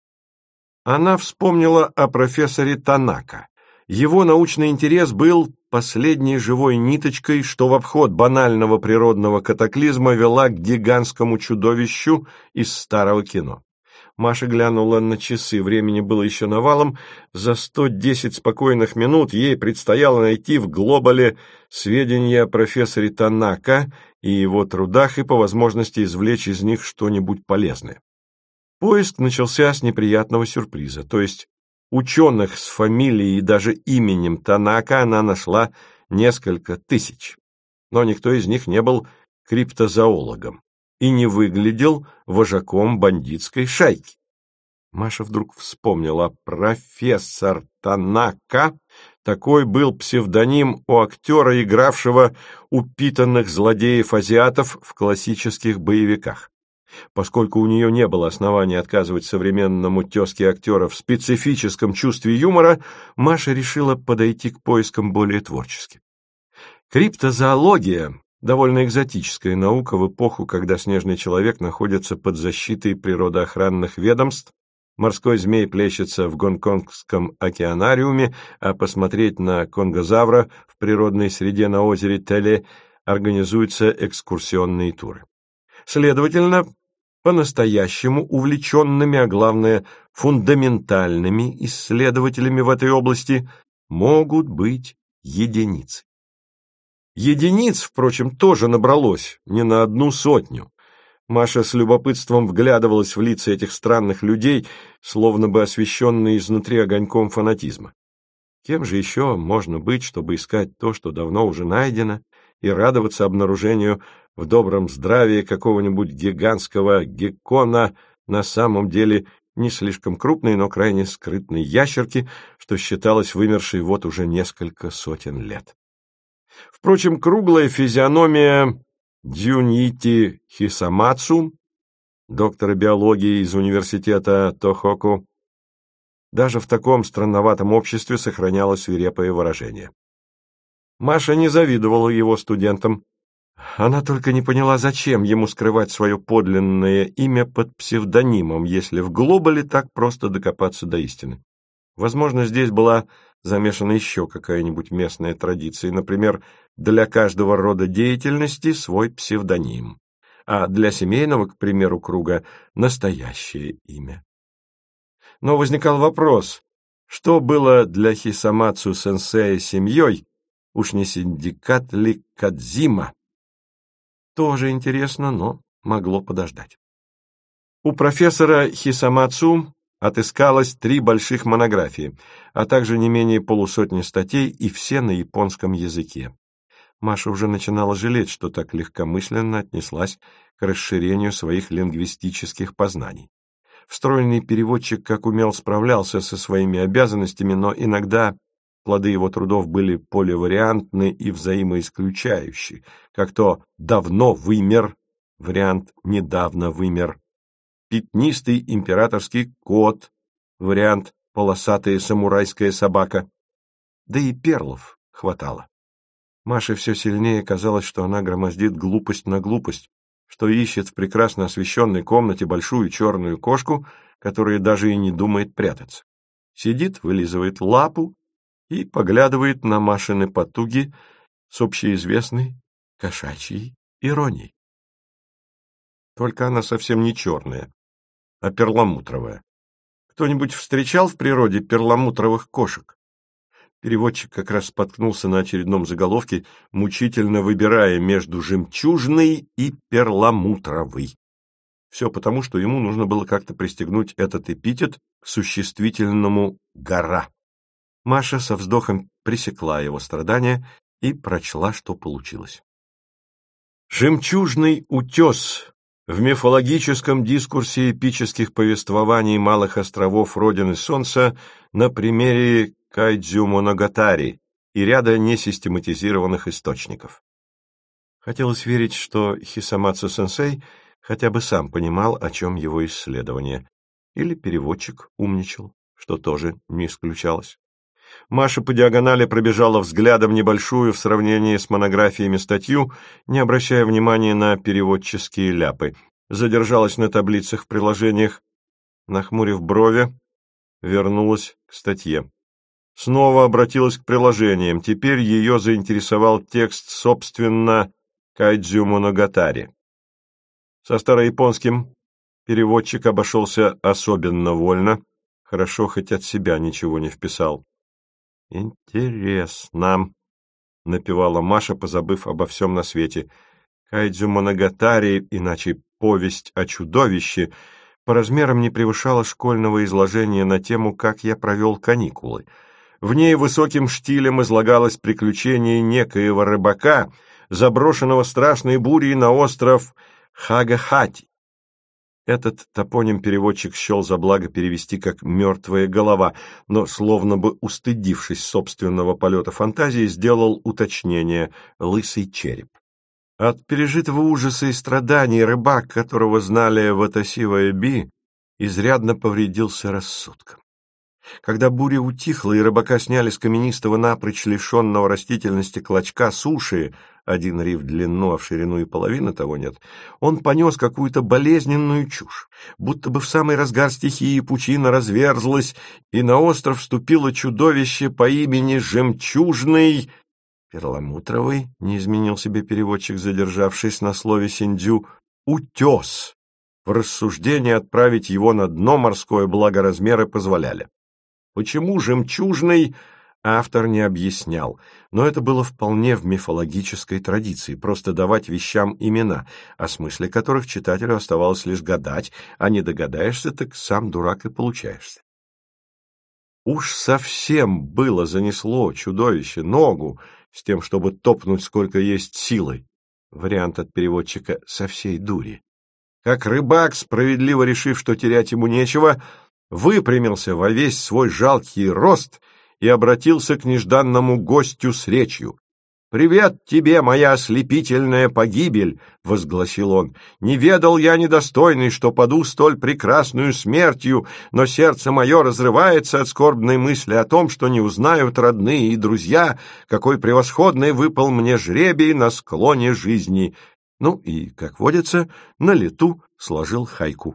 Она вспомнила о профессоре Танака. Его научный интерес был последней живой ниточкой, что в обход банального природного катаклизма вела к гигантскому чудовищу из старого кино. Маша глянула на часы, времени было еще навалом. За 110 спокойных минут ей предстояло найти в глобале сведения о профессоре Танака и его трудах и по возможности извлечь из них что-нибудь полезное. Поиск начался с неприятного сюрприза, то есть ученых с фамилией и даже именем Танака она нашла несколько тысяч, но никто из них не был криптозоологом и не выглядел вожаком бандитской шайки. Маша вдруг вспомнила: профессор Танака, такой был псевдоним у актера, игравшего упитанных злодеев-азиатов в классических боевиках. Поскольку у нее не было оснований отказывать современному тезке актера в специфическом чувстве юмора, Маша решила подойти к поискам более творчески. Криптозоология — довольно экзотическая наука в эпоху, когда снежный человек находится под защитой природоохранных ведомств, морской змей плещется в Гонконгском океанариуме, а посмотреть на конгозавра в природной среде на озере Теле организуются экскурсионные туры. Следовательно, по-настоящему увлеченными, а главное, фундаментальными исследователями в этой области могут быть единицы. Единиц, впрочем, тоже набралось не на 100. Маша с любопытством вглядывалась в лица этих странных людей, словно бы освещенные изнутри огоньком фанатизма. Кем же еще можно быть, чтобы искать то, что давно уже найдено, и радоваться обнаружению в добром здравии какого-нибудь гигантского геккона, на самом деле не слишком крупной, но крайне скрытной ящерки, что считалось вымершей вот уже несколько сотен лет. Впрочем, круглая физиономия Дзюньити Хисамацу, доктора биологии из университета Тохоку, даже в таком странноватом обществе сохраняла свирепое выражение. Маша не завидовала его студентам. Она только не поняла, зачем ему скрывать свое подлинное имя под псевдонимом, если в глобале так просто докопаться до истины. Возможно, здесь была замешана еще какая-нибудь местная традиция, например, для каждого рода деятельности свой псевдоним, а для семейного, к примеру, круга настоящее имя. Но возникал вопрос, что было для Хисамацу-сенсея семьей, уж не синдикат ли Кадзима? Тоже интересно, но могло подождать. У профессора Хисамацу отыскалось 3 больших монографии, а также не менее полусотни статей, и все на японском языке. Маша уже начинала жалеть, что так легкомысленно отнеслась к расширению своих лингвистических познаний. Встроенный переводчик как умел справлялся со своими обязанностями, но иногда плоды его трудов были поливариантны и взаимоисключающие, как то «давно вымер», вариант «недавно вымер», «пятнистый императорский кот», вариант «полосатая самурайская собака». Да и перлов хватало. Маше все сильнее казалось, что она громоздит глупость на глупость, что ищет в прекрасно освещенной комнате большую черную кошку, которая даже и не думает прятаться. Сидит, вылизывает лапу и поглядывает на Машины потуги с общеизвестной кошачьей иронией. Только она совсем не черная, а перламутровая. Кто-нибудь встречал в природе перламутровых кошек? Переводчик как раз споткнулся на очередном заголовке, мучительно выбирая между жемчужной и перламутровой. Все потому, что ему нужно было как-то пристегнуть этот эпитет к существительному «гора». Маша со вздохом пресекла его страдания и прочла, что получилось. «Жемчужный утес» в мифологическом дискурсе эпических повествований малых островов Родины Солнца на примере Кайдзю-моногатари и ряда несистематизированных источников. Хотелось верить, что Хисамацу-сенсей хотя бы сам понимал, о чем его исследование, или переводчик умничал, что тоже не исключалось. Маша по диагонали пробежала взглядом небольшую в сравнении с монографиями статью, не обращая внимания на переводческие ляпы. Задержалась на таблицах в приложениях, нахмурив брови, вернулась к статье. снова обратилась к приложениям. Теперь ее заинтересовал текст, собственно, Кайдзю Моногатари. Со старояпонским переводчик обошелся особенно вольно. Хорошо, хоть от себя ничего не вписал. «Интересно», — напевала Маша, позабыв обо всем на свете. Кайдзю Моногатари, иначе повесть о чудовище, по размерам не превышала школьного изложения на тему «Как я провел каникулы». В ней высоким штилем излагалось приключение некоего рыбака, заброшенного страшной бурей на остров Хагахати. Этот топоним переводчик счел за благо перевести как «мертвая голова», но, словно бы устыдившись собственного полета фантазии, сделал уточнение «лысый череп». От пережитого ужаса и страданий рыбак, которого знали в Атасива-Эби, изрядно повредился рассудком. Когда буря утихла и рыбака сняли с каменистого напрочь лишенного растительности клочка суши, один риф в длину, а в ширину и половины того нет, он понес какую-то болезненную чушь, будто бы в самый разгар стихии пучина разверзлась, и на остров вступило чудовище по имени Жемчужный... Перламутровый, не изменил себе переводчик, задержавшись на слове синдзю, утес. В рассуждение отправить его на дно морское, благо размеры позволяли. Почему жемчужный, автор не объяснял, но это было вполне в мифологической традиции, просто давать вещам имена, о смысле которых читателю оставалось лишь гадать, а не догадаешься, так сам дурак и получаешься. Уж совсем было занесло чудовище ногу с тем, чтобы топнуть сколько есть силой. Вариант от переводчика «со всей дури». Как рыбак, справедливо решив, что терять ему нечего, выпрямился во весь свой жалкий рост и обратился к нежданному гостю с речью. «Привет тебе, моя ослепительная погибель!» — возгласил он. «Не ведал я недостойный, что паду столь прекрасную смертью, но сердце мое разрывается от скорбной мысли о том, что не узнают родные и друзья, какой превосходный выпал мне жребий на склоне жизни». Ну и, как водится, на лету сложил хайку.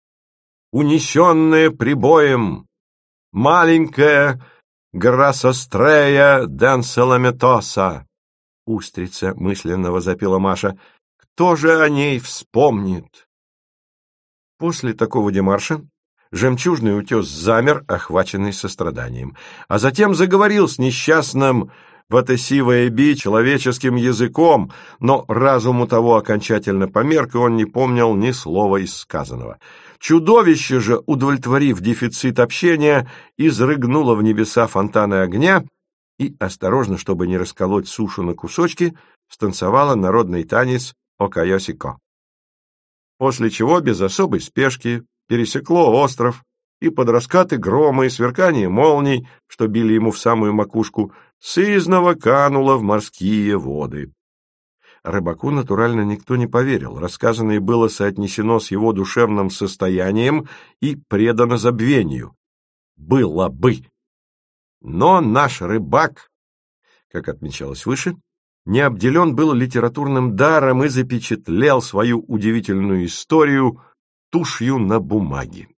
«Унесенная прибоем, маленькая Грасострея Денселаметоса!» «Устрица», — мысленно возопила Маша. «Кто же о ней вспомнит?» После такого демарша жемчужный утес замер, охваченный состраданием, а затем заговорил с несчастным Ватасива-Эби человеческим языком, но разум у того окончательно померк, и он не помнил ни слова из сказанного. Чудовище же, удовлетворив дефицит общения, изрыгнуло в небеса фонтаны огня и, осторожно, чтобы не расколоть сушу на кусочки, станцевала народный танец Окайосико. После чего без особой спешки пересекло остров, и под раскаты грома и сверкание молний, что били ему в самую макушку, сызнова кануло в морские воды. Рыбаку, натурально, никто не поверил. Рассказанное было соотнесено с его душевным состоянием и предано забвению. Было бы. Но наш рыбак, как отмечалось выше, не обделен был литературным даром и запечатлел свою удивительную историю тушью на бумаге.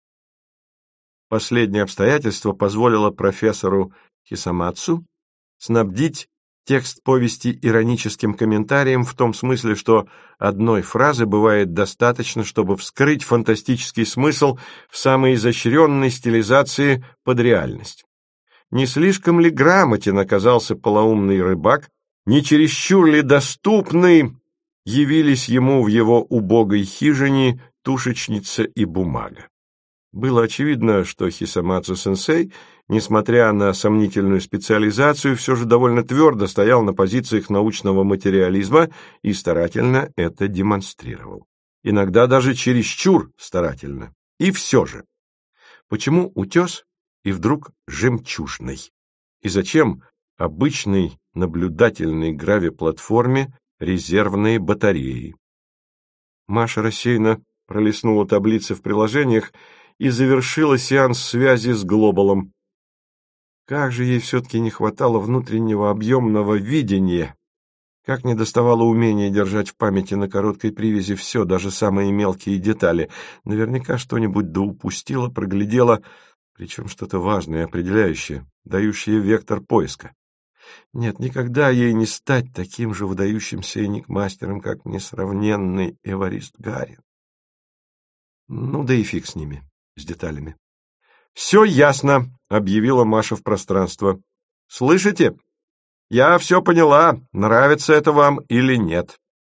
Последнее обстоятельство позволило профессору Хисамацу снабдить текст повести ироническим комментарием в том смысле, что одной фразы бывает достаточно, чтобы вскрыть фантастический смысл в самой изощренной стилизации под реальность. Не слишком ли грамотен оказался полоумный рыбак, не чересчур ли доступны явились ему в его убогой хижине тушечница и бумага? Было очевидно, что Хисамацу-сенсей, несмотря на сомнительную специализацию, все же довольно твердо стоял на позициях научного материализма и старательно это демонстрировал. Иногда даже чересчур старательно. И все же. Почему утес и вдруг жемчужный? И зачем обычной наблюдательной гравиплатформе резервные батареи? Маша рассеянно пролистнула таблицы в приложениях и завершила сеанс связи с Глобалом. Как же ей все-таки не хватало внутреннего объемного видения, как недоставало умения держать в памяти на короткой привязи все, даже самые мелкие детали. Наверняка что-нибудь да упустила, проглядела, причем что-то важное, определяющее, дающее вектор поиска. Нет, никогда ей не стать таким же выдающимся эникмастером, как несравненный Эварист Гарин. Ну да и фиг с ними, с деталями. «Все ясно», — объявила Маша в пространство. «Слышите? Я все поняла, нравится это вам или нет».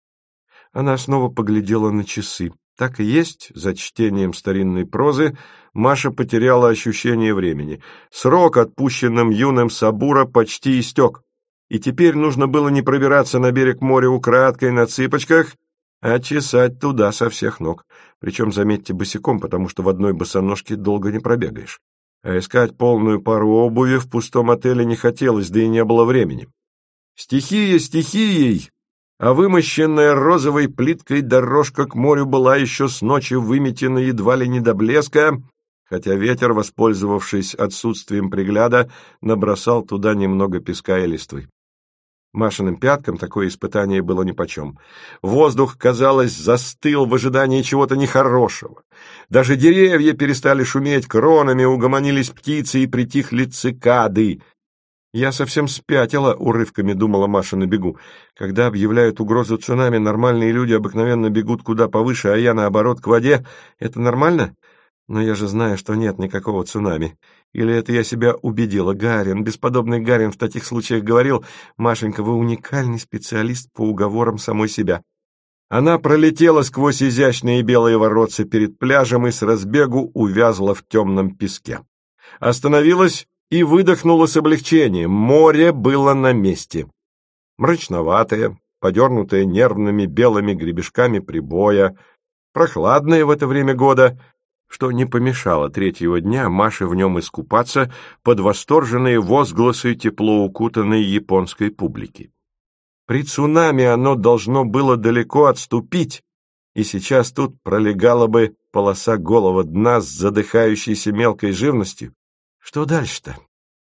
Она снова поглядела на часы. Так и есть, за чтением старинной прозы Маша потеряла ощущение времени. Срок, отпущенным юным Сабура, почти истек, и теперь нужно было не пробираться на берег моря украдкой на цыпочках, а чесать туда со всех ног. Причем, заметьте, босиком, потому что в одной босоножке долго не пробегаешь. А искать полную пару обуви в пустом отеле не хотелось, да и не было времени. Стихия стихией, а вымощенная розовой плиткой дорожка к морю была еще с ночи выметена едва ли не до блеска, хотя ветер, воспользовавшись отсутствием пригляда, набросал туда немного песка и листвы. Машиным пяткам такое испытание было нипочем. Воздух, казалось, застыл в ожидании чего-то нехорошего. Даже деревья перестали шуметь кронами, угомонились птицы и притихли цикады. «Я совсем спятила», — урывками думала Маша на бегу. «Когда объявляют угрозу цунами, нормальные люди обыкновенно бегут куда повыше, а я, наоборот, к воде. Это нормально? Но я же знаю, что нет никакого цунами. Или это я себя убедила? Гарин, бесподобный Гарин в таких случаях говорил: Машенька, вы уникальный специалист по уговорам самой себя». Она пролетела сквозь изящные белые воротцы перед пляжем и с разбегу увязла в темном песке. Остановилась и выдохнула с облегчением. Море было на месте. Мрачноватое, подернутое нервными белыми гребешками прибоя, прохладное в это время года, что не помешало третьего дня Маше в нем искупаться под восторженные возгласы тепло укутанной японской публики. При цунами оно должно было далеко отступить, и сейчас тут пролегала бы полоса голого дна с задыхающейся мелкой живностью. Что дальше-то?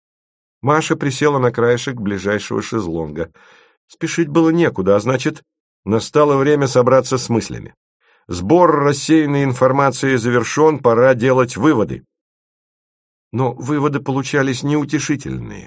Маша присела на краешек ближайшего шезлонга. Спешить было некуда, а значит, настало время собраться с мыслями. Сбор рассеянной информации завершен, пора делать выводы. Но выводы получались неутешительные.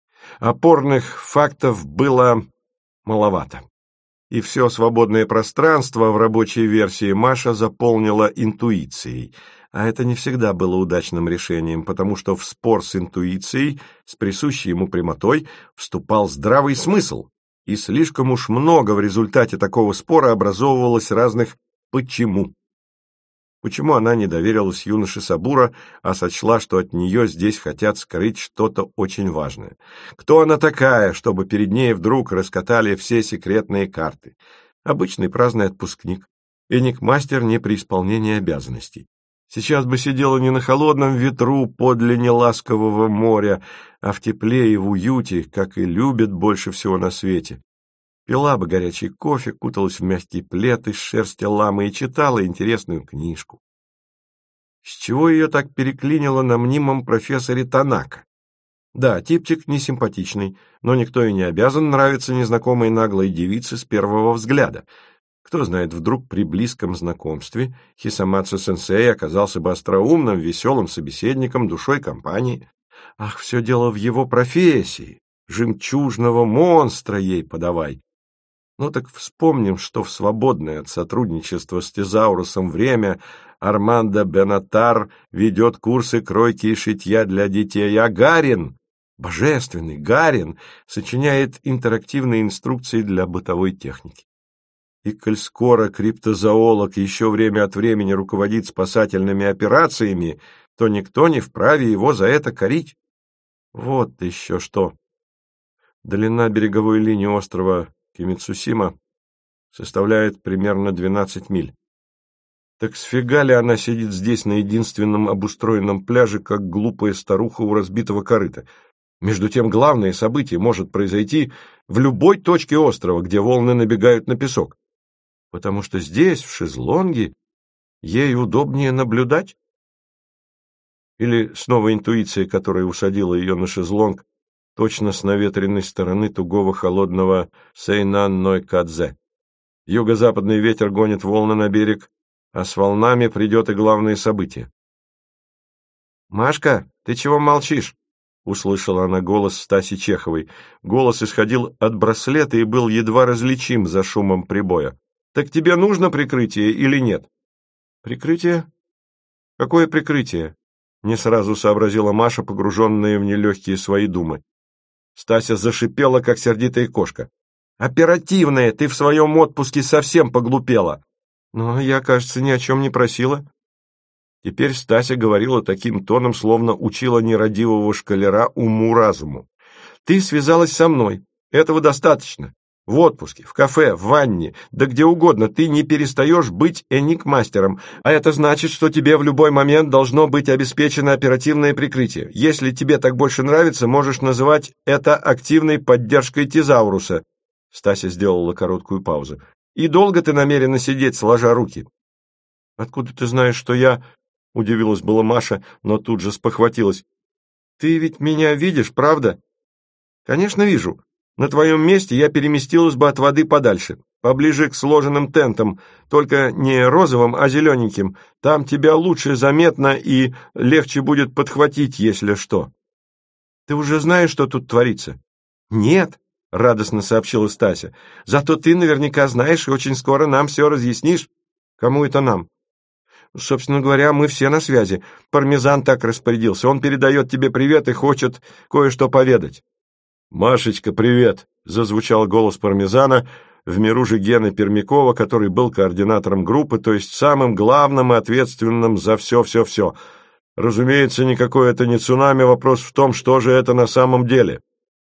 Опорных фактов было маловато. И все свободное пространство в рабочей версии Маша заполнила интуицией. А это не всегда было удачным решением, потому что в спор с интуицией, с присущей ему прямотой, вступал здравый смысл, и слишком уж много в результате такого спора образовывалось разных «почему». Почему она не доверилась юноше Сабура, а сочла, что от нее здесь хотят скрыть что-то очень важное? Кто она такая, чтобы перед ней вдруг раскатали все секретные карты? Обычный праздный отпускник, эникмастер не при исполнении обязанностей. Сейчас бы сидела не на холодном ветру подле неласкового моря, а в тепле и в уюте, как и любят больше всего на свете. Пила бы горячий кофе, куталась в мягкий плед из шерсти ламы и читала интересную книжку. С чего ее так переклинило на мнимом профессоре Танака? Да, типчик несимпатичный, но никто и не обязан нравиться незнакомой наглой девице с первого взгляда. Кто знает, вдруг при близком знакомстве Хисамацу-сенсей оказался бы остроумным, веселым собеседником, душой компании. Ах, все дело в его профессии, жемчужного монстра ей подавай. Ну так вспомним, что в свободное от сотрудничества с тезаурусом время Армандо Бенатар ведет курсы кройки и шитья для детей, а Гарин, божественный Гарин, сочиняет интерактивные инструкции для бытовой техники. И коль скоро криптозоолог еще время от времени руководит спасательными операциями, то никто не вправе его за это корить. Вот еще что. Длина береговой линии острова Кимицусима составляет примерно 12 миль. Так сфига ли она сидит здесь на единственном обустроенном пляже, как глупая старуха у разбитого корыта? Между тем, главное событие может произойти в любой точке острова, где волны набегают на песок. Потому что здесь, в шезлонге, ей удобнее наблюдать? Или снова интуиция, которая усадила ее на шезлонг, точно с наветренной стороны тугого холодного Сейнан-Ной-Кадзе. Юго-западный ветер гонит волны на берег, а с волнами придет и главное событие. «Машка, ты чего молчишь?» — услышала она голос Стаси Чеховой. Голос исходил от браслета и был едва различим за шумом прибоя. «Так тебе нужно прикрытие или нет?» «Прикрытие? Какое прикрытие?» — не сразу сообразила Маша, погруженная в нелегкие свои думы. Стася зашипела, как сердитая кошка. «Оперативная! Ты в своем отпуске совсем поглупела!» «Но я, кажется, ни о чем не просила». Теперь Стася говорила таким тоном, словно учила нерадивого школяра уму-разуму. «Ты связалась со мной. Этого достаточно. В отпуске, в кафе, в ванне, да где угодно ты не перестаешь быть эникмастером, а это значит, что тебе в любой момент должно быть обеспечено оперативное прикрытие. Если тебе так больше нравится, можешь называть это активной поддержкой тезауруса». Стася сделала короткую паузу. «И долго ты намерена сидеть, сложа руки?» «Откуда ты знаешь, что я...» — удивилась была Маша, но тут же спохватилась. «Ты ведь меня видишь, правда?» «Конечно, вижу. На твоем месте я переместилась бы от воды подальше, поближе к сложенным тентам, только не розовым, а зелененьким. Там тебя лучше заметно и легче будет подхватить, если что». «Ты уже знаешь, что тут творится?» «Нет», — радостно сообщила Стася. «Зато ты наверняка знаешь и очень скоро нам все разъяснишь». «Кому это нам?» «Собственно говоря, мы все на связи. Пармезан так распорядился. Он передает тебе привет и хочет кое-что поведать». «Машечка, привет!» — зазвучал голос Пармезана, в миру же Гены Пермякова, который был координатором группы, то есть самым главным и ответственным за все-все-все. Разумеется, никакое это не цунами, вопрос в том, что же это на самом деле.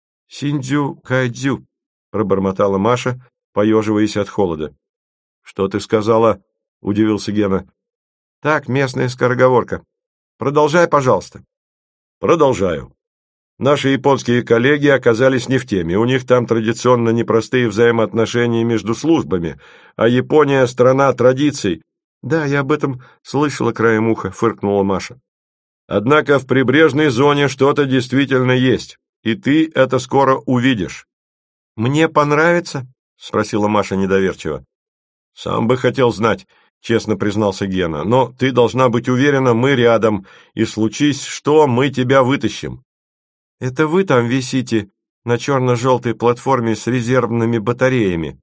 «Синдзю кайдзю», — пробормотала Маша, поеживаясь от холода. «Что ты сказала?» — удивился Гена. «Так, местная скороговорка. Продолжай, пожалуйста». «Продолжаю. Наши японские коллеги оказались не в теме. У них там традиционно непростые взаимоотношения между службами, а Япония — страна традиций». «Да, я об этом слышала краем уха», — фыркнула Маша. «Однако в прибрежной зоне что-то действительно есть, и ты это скоро увидишь». «Мне понравится?» — спросила Маша недоверчиво. «Сам бы хотел знать», — честно признался Гена, «но ты должна быть уверена, мы рядом, и случись что, мы тебя вытащим». «Это вы там висите на черно-желтой платформе с резервными батареями?»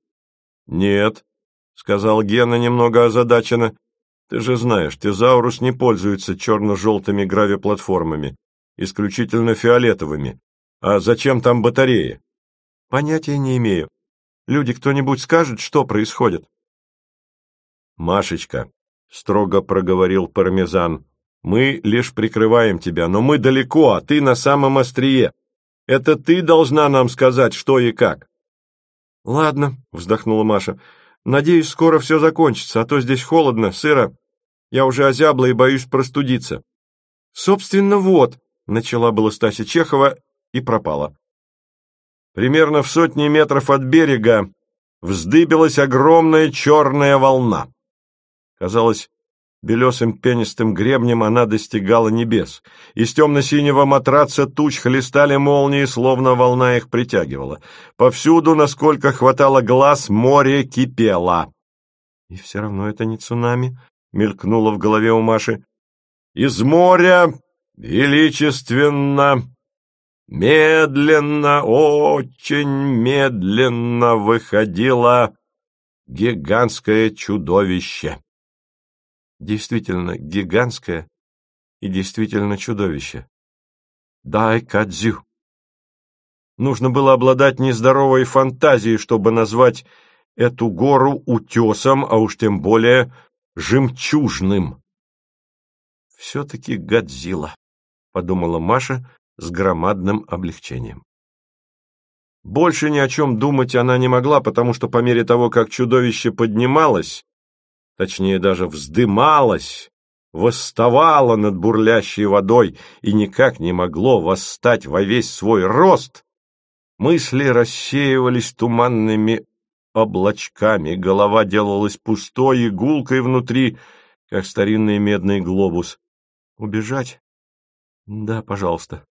«Нет», — сказал Гена немного озадаченно. «Ты же знаешь, тезаурус не пользуется черно-желтыми гравиплатформами, исключительно фиолетовыми. А зачем там батареи?» «Понятия не имею. Люди, кто-нибудь скажет, что происходит?» «Машечка», — строго проговорил Пармезан, — «мы лишь прикрываем тебя, но мы далеко, а ты на самом острие. Это ты должна нам сказать, что и как». «Ладно», — вздохнула Маша, — «надеюсь, скоро все закончится, а то здесь холодно, сыро. Я уже озябла и боюсь простудиться». «Собственно, вот», — начала была Стася Чехова и пропала. Примерно в 100 метров от берега вздыбилась огромная черная волна. Казалось, белесым пенистым гребнем она достигала небес. Из темно-синего матраца туч хлестали молнии, словно волна их притягивала. Повсюду, насколько хватало глаз, море кипело. «И все равно это не цунами», — мелькнуло в голове у Маши. Из моря величественно, медленно, очень медленно выходило гигантское чудовище. Действительно гигантское и действительно чудовище. Дайкадзю. Нужно было обладать нездоровой фантазией, чтобы назвать эту гору утесом, а уж тем более жемчужным. «Все-таки Годзилла», — подумала Маша с громадным облегчением. Больше ни о чем думать она не могла, потому что по мере того, как чудовище поднималось, точнее даже вздымалось, восставало над бурлящей водой и никак не могло восстать во весь свой рост, мысли рассеивались туманными облачками, голова делалась пустой и гулкой внутри, как старинный медный глобус. Убежать? Да, пожалуйста.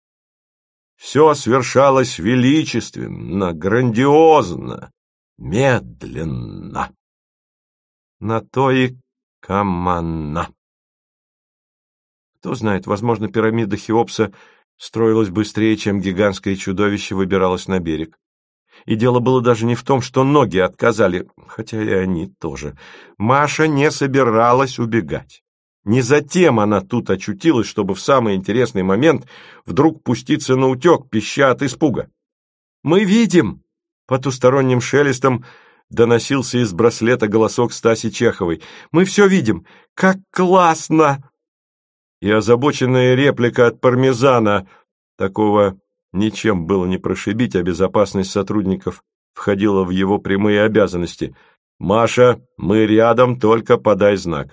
Все свершалось величественно, грандиозно, медленно. На то и каманна. Кто знает, возможно, пирамида Хеопса строилась быстрее, чем гигантское чудовище выбиралось на берег. И дело было даже не в том, что ноги отказали, хотя и они тоже. Маша не собиралась убегать. Не затем она тут очутилась, чтобы в самый интересный момент вдруг пуститься наутек, пища от испуга. «Мы видим!» — потусторонним шелестом доносился из браслета голосок Стаси Чеховой. «Мы все видим! Как классно!» И озабоченная реплика от пармезана. Такого ничем было не прошибить, а безопасность сотрудников входила в его прямые обязанности. «Маша, мы рядом, только подай знак».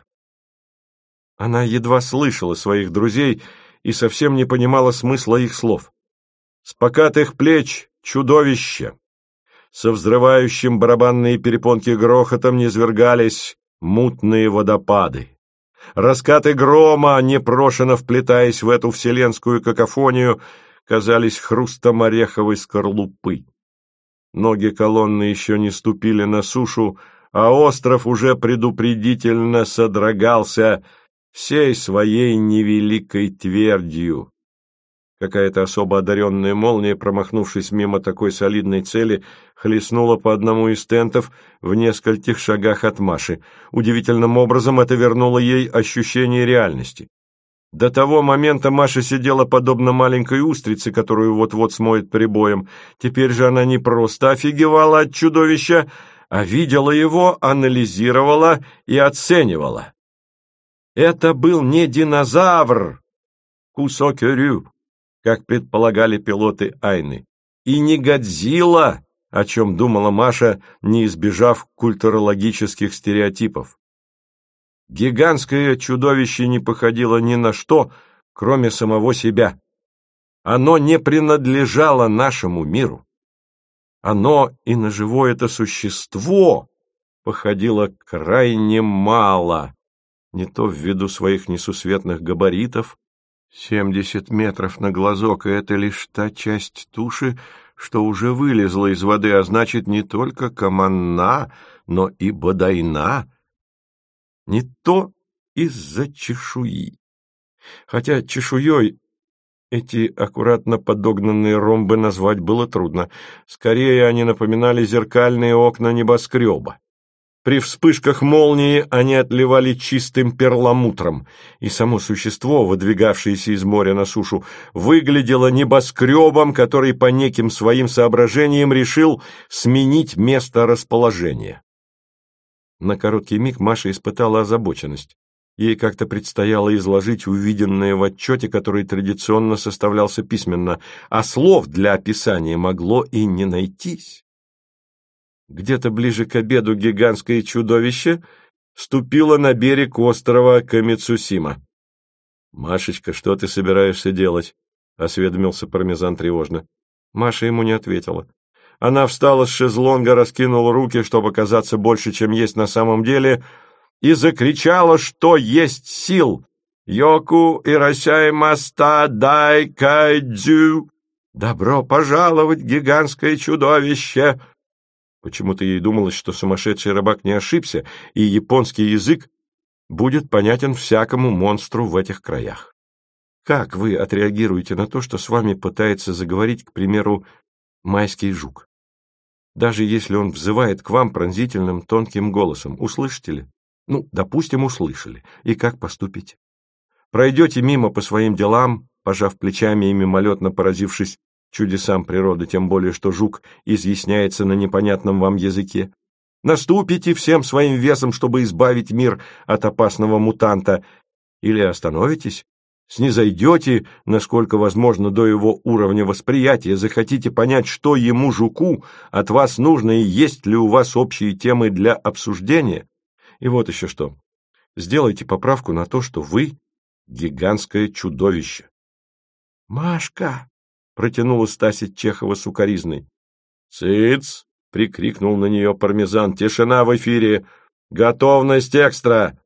Она едва слышала своих друзей и совсем не понимала смысла их слов. С покатых плеч чудовище. Со взрывающим барабанные перепонки грохотом низвергались мутные водопады. Раскаты грома, непрошено вплетаясь в эту вселенскую какофонию, казались хрустом ореховой скорлупы. Ноги колонны еще не ступили на сушу, а остров уже предупредительно содрогался всей своей невеликой твердью. Какая-то особо одаренная молния, промахнувшись мимо такой солидной цели, хлестнула по одному из тентов в нескольких шагах от Маши. Удивительным образом это вернуло ей ощущение реальности. До того момента Маша сидела подобно маленькой устрице, которую вот-вот смоет прибоем. Теперь же она не просто офигевала от чудовища, а видела его, анализировала и оценивала. Это был не динозавр, кусокерю, как предполагали пилоты Айны, и не Годзилла, о чем думала Маша, не избежав культурологических стереотипов. Гигантское чудовище не походило ни на что, кроме самого себя. Оно не принадлежало нашему миру. Оно и на живое это существо походило крайне мало, не то ввиду своих несусветных габаритов, 70 метров на глазок, и это лишь та часть туши, что уже вылезла из воды, а значит, не только команна, но и бодайна. Не то из-за чешуи. Хотя чешуей эти аккуратно подогнанные ромбы назвать было трудно. Скорее, они напоминали зеркальные окна небоскреба. При вспышках молнии они отливали чистым перламутром, и само существо, выдвигавшееся из моря на сушу, выглядело небоскребом, который по неким своим соображениям решил сменить место расположения. На короткий миг Маша испытала озабоченность. Ей как-то предстояло изложить увиденное в отчете, который традиционно составлялся письменно, а слов для описания могло и не найтись. Где-то ближе к обеду гигантское чудовище ступило на берег острова Камицусима. — Машечка, что ты собираешься делать? — осведомился пармезан тревожно. Маша ему не ответила. Она встала с шезлонга, раскинула руки, чтобы казаться больше, чем есть на самом деле, и закричала, что есть сил. «Йоку ирасяй маста дай кайдзю! Добро пожаловать, гигантское чудовище!» Почему-то ей думалось, что сумасшедший рыбак не ошибся, и японский язык будет понятен всякому монстру в этих краях. Как вы отреагируете на то, что с вами пытается заговорить, к примеру, майский жук? Даже если он взывает к вам пронзительным тонким голосом, услышите ли? Ну, допустим, услышали. И как поступите? Пройдете мимо по своим делам, пожав плечами и мимолетно поразившись чудесам природы, тем более что жук изъясняется на непонятном вам языке. Наступите всем своим весом, чтобы избавить мир от опасного мутанта, или остановитесь, снизойдете, насколько возможно, до его уровня восприятия, захотите понять, что ему, жуку, от вас нужно и есть ли у вас общие темы для обсуждения. И вот еще что. Сделайте поправку на то, что вы гигантское чудовище. «Машка!» — протянула Стася Чехова сукоризной. «Цыц!» — прикрикнул на нее пармезан. «Тишина в эфире! Готовность экстра!»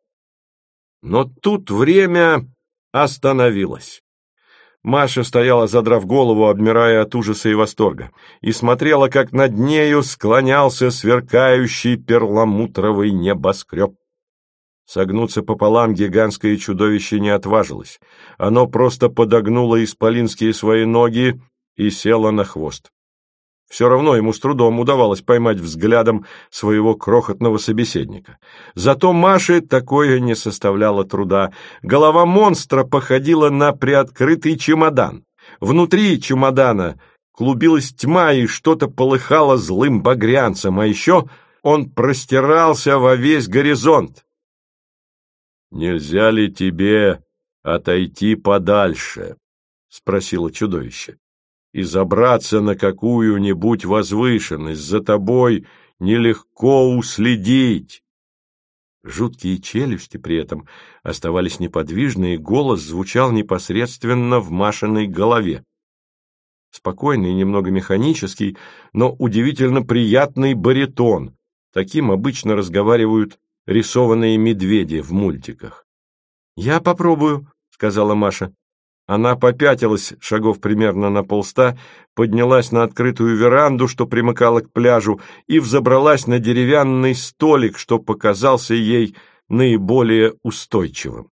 Но тут время остановилось. Маша стояла, задрав голову, обмирая от ужаса и восторга, и смотрела, как над нею склонялся сверкающий перламутровый небоскреб. Согнуться пополам гигантское чудовище не отважилось. Оно просто подогнуло исполинские свои ноги и село на хвост. Все равно ему с трудом удавалось поймать взглядом своего крохотного собеседника. Зато Маше такое не составляло труда. Голова монстра походила на приоткрытый чемодан. Внутри чемодана клубилась тьма, и что-то полыхало злым багрянцем, а еще он простирался во весь горизонт. «Нельзя ли тебе отойти подальше?» — спросило чудовище. «И забраться на какую-нибудь возвышенность, за тобой нелегко уследить». Жуткие челюсти при этом оставались неподвижны, и голос звучал непосредственно в Машиной голове. Спокойный, немного механический, но удивительно приятный баритон. Таким обычно разговаривают рисованные медведи в мультиках. «Я попробую», — сказала Маша. Она попятилась шагов примерно на 100, поднялась на открытую веранду, что примыкала к пляжу, и взобралась на деревянный столик, что показался ей наиболее устойчивым.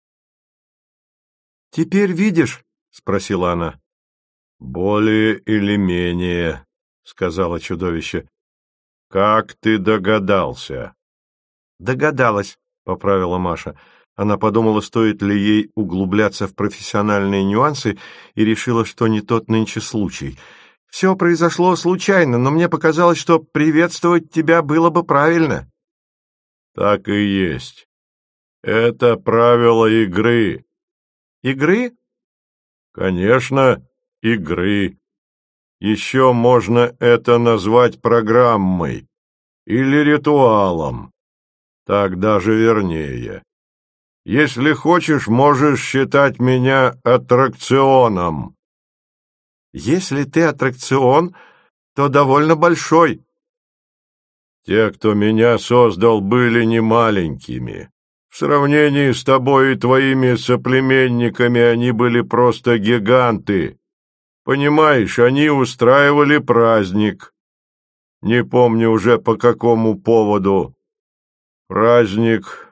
«Теперь видишь?» — спросила она. «Более или менее», — сказала чудовище. «Как ты догадался?» «Догадалась», — поправила Маша. Она подумала, стоит ли ей углубляться в профессиональные нюансы, и решила, что не тот нынче случай. «Все произошло случайно, но мне показалось, что приветствовать тебя было бы правильно». «Так и есть. Это правило игры». «Игры?» «Конечно, игры. Еще можно это назвать программой или ритуалом. Так даже вернее. Если хочешь, можешь считать меня аттракционом». «Если ты аттракцион, то довольно большой». «Те, кто меня создал, были не маленькими. В сравнении с тобой и твоими соплеменниками они были просто гиганты. Понимаешь, они устраивали праздник. Не помню уже по какому поводу. Праздник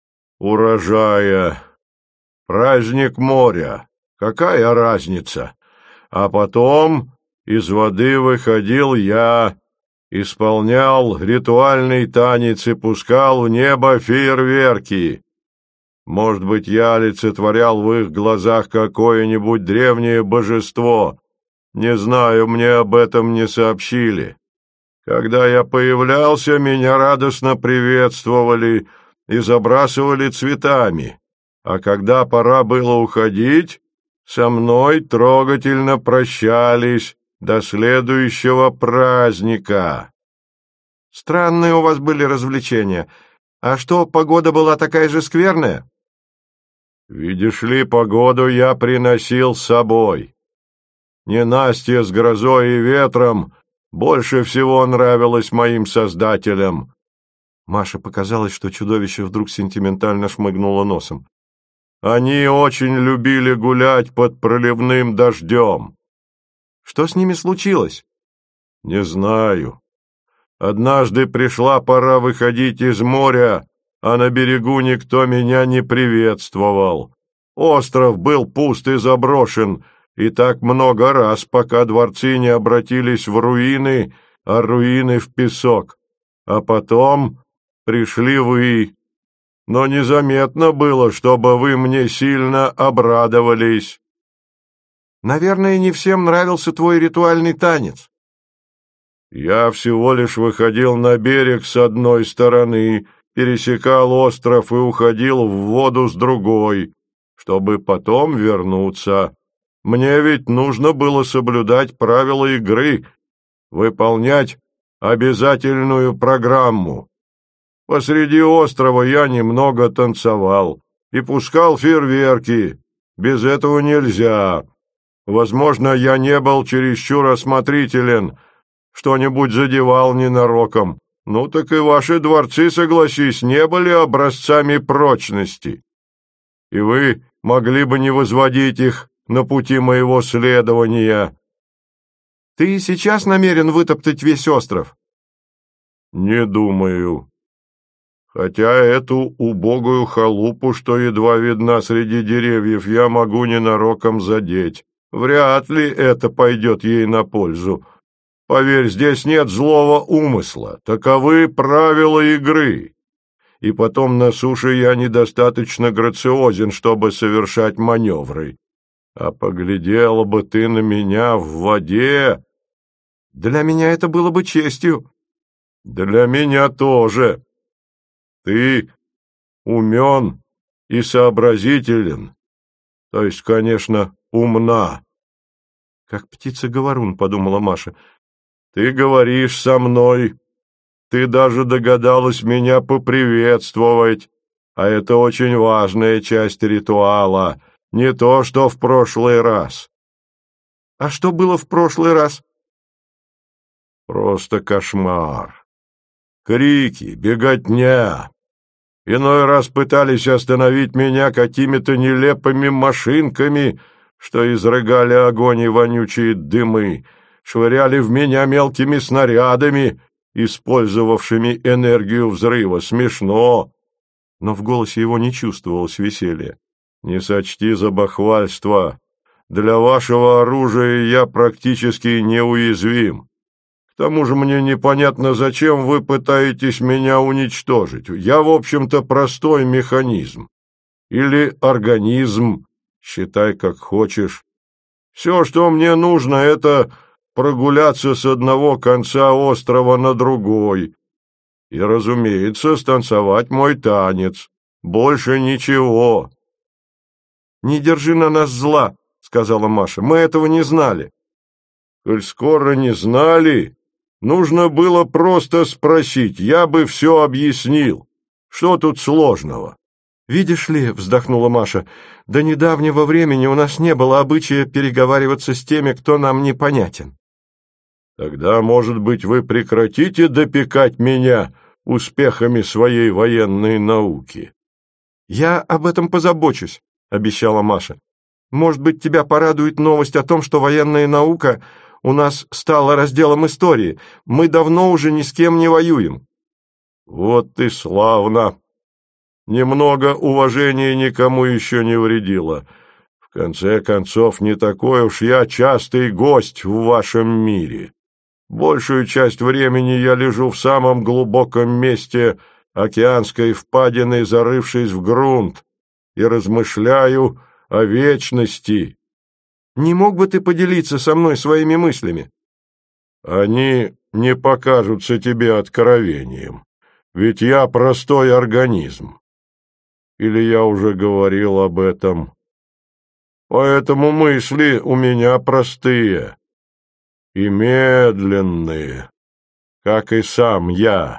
урожая, праздник моря. Какая разница? А потом из воды выходил я, исполнял ритуальный танец и пускал в небо фейерверки. Может быть, я олицетворял в их глазах какое-нибудь древнее божество. Не знаю, мне об этом не сообщили. Когда я появлялся, меня радостно приветствовали и забрасывали цветами, а когда пора было уходить, со мной трогательно прощались до следующего праздника». «Странные у вас были развлечения. А что, погода была такая же скверная?» «Видишь ли, погоду я приносил с собой. Ненастье с грозой и ветром больше всего нравилось моим создателям». Маше показалось, что чудовище вдруг сентиментально шмыгнуло носом. «Они очень любили гулять под проливным дождем». «Что с ними случилось?» «Не знаю. Однажды пришла пора выходить из моря, а на берегу никто меня не приветствовал. Остров был пуст и заброшен, и так много раз, пока дворцы не обратились в руины, а руины в песок. А потом пришли вы, но незаметно было, чтобы вы мне сильно обрадовались». «Наверное, не всем нравился твой ритуальный танец». «Я всего лишь выходил на берег с одной стороны, пересекал остров и уходил в воду с другой, чтобы потом вернуться. Мне ведь нужно было соблюдать правила игры, выполнять обязательную программу. Посреди острова я немного танцевал и пускал фейерверки. Без этого нельзя. Возможно, я не был чересчур осмотрителен, что-нибудь задевал ненароком. Ну так и ваши дворцы, согласись, не были образцами прочности. И вы могли бы не возводить их на пути моего следования». «Ты сейчас намерен вытоптать весь остров?» «Не думаю. хотя эту убогую халупу, что едва видна среди деревьев, я могу ненароком задеть. Вряд ли это пойдет ей на пользу. Поверь, здесь нет злого умысла, таковы правила игры. И потом на суше я недостаточно грациозен, чтобы совершать маневры. А поглядела бы ты на меня в воде. Для меня это было бы честью. Для меня тоже. Ты умен и сообразителен, то есть, конечно, умна. Как птица-говорун, подумала Маша. Ты говоришь со мной, ты даже догадалась меня поприветствовать, а это очень важная часть ритуала, не то, что в прошлый раз. А что было в прошлый раз? Просто кошмар. Крики, беготня. Иной раз пытались остановить меня какими-то нелепыми машинками, что изрыгали огонь и вонючие дымы, швыряли в меня мелкими снарядами, использовавшими энергию взрыва. Смешно. Но в голосе его не чувствовалось веселья. Не сочти за бахвальство. Для вашего оружия я практически неуязвим. К тому же мне непонятно, зачем вы пытаетесь меня уничтожить. Я, в общем-то, простой механизм. Или организм, считай как хочешь. Все, что мне нужно, это прогуляться с одного конца острова на другой. И, разумеется, станцевать мой танец. Больше ничего. «Не держи на нас зла», — сказала Маша. «Мы этого не знали». «Коль скоро не знали, нужно было просто спросить, я бы все объяснил. Что тут сложного?» «Видишь ли», — вздохнула Маша, — «до недавнего времени у нас не было обычая переговариваться с теми, кто нам непонятен». «Тогда, может быть, вы прекратите допекать меня успехами своей военной науки?» «Я об этом позабочусь», — обещала Маша. «Может быть, тебя порадует новость о том, что военная наука у нас стала разделом истории. Мы давно уже ни с кем не воюем». «Вот ты славно! Немного уважения никому еще не вредило. В конце концов, не такой уж я частый гость в вашем мире. Большую часть времени я лежу в самом глубоком месте океанской впадины, зарывшись в грунт, и размышляю о вечности». «Не мог бы ты поделиться со мной своими мыслями?» «Они не покажутся тебе откровением, ведь я простой организм. Или я уже говорил об этом? Поэтому мысли у меня простые и медленные, как и сам я.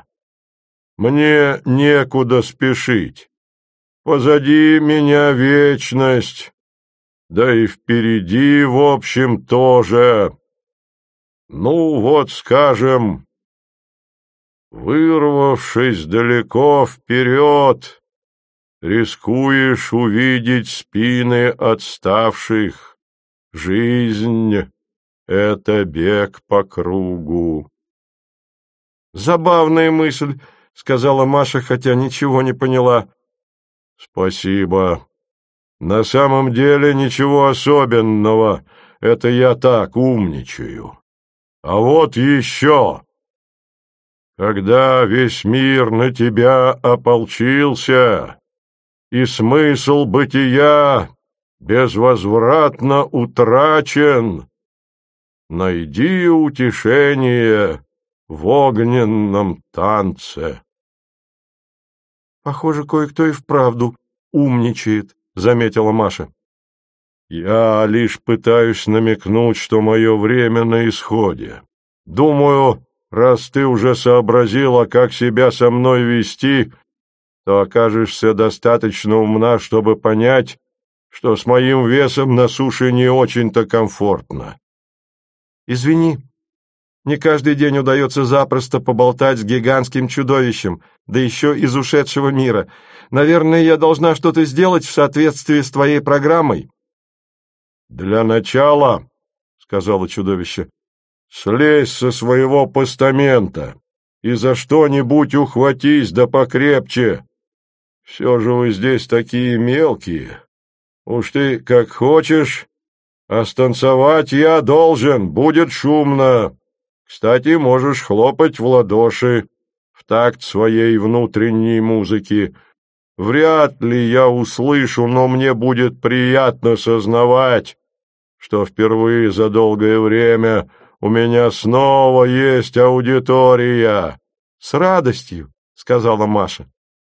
Мне некуда спешить. Позади меня вечность, да и впереди, в общем, тоже. Ну, вот, скажем, вырвавшись далеко вперед, рискуешь увидеть спины отставших. Жизнь — это бег по кругу». «Забавная мысль», — сказала Маша, хотя ничего не поняла. «Спасибо. На самом деле ничего особенного. Это я так умничаю. А вот еще. Когда весь мир на тебя ополчился, и смысл бытия безвозвратно утрачен, найди утешение в огненном танце». «Похоже, кое-кто и вправду умничает», — заметила Маша. «Я лишь пытаюсь намекнуть, что мое время на исходе. Думаю, раз ты уже сообразила, как себя со мной вести, то окажешься достаточно умна, чтобы понять, что с моим весом на суше не очень-то комфортно». «Извини, не каждый день удается запросто поболтать с гигантским чудовищем, да еще из ушедшего мира. Наверное, я должна что-то сделать в соответствии с твоей программой». «Для начала, — сказала чудовище, — слезь со своего постамента и за что-нибудь ухватись да покрепче. Все же вы здесь такие мелкие. Уж ты как хочешь, а станцевать я должен, будет шумно. Кстати, можешь хлопать в ладоши в такт своей внутренней музыки. Вряд ли я услышу, но мне будет приятно сознавать, что впервые за долгое время у меня снова есть аудитория. — С радостью, — сказала Маша.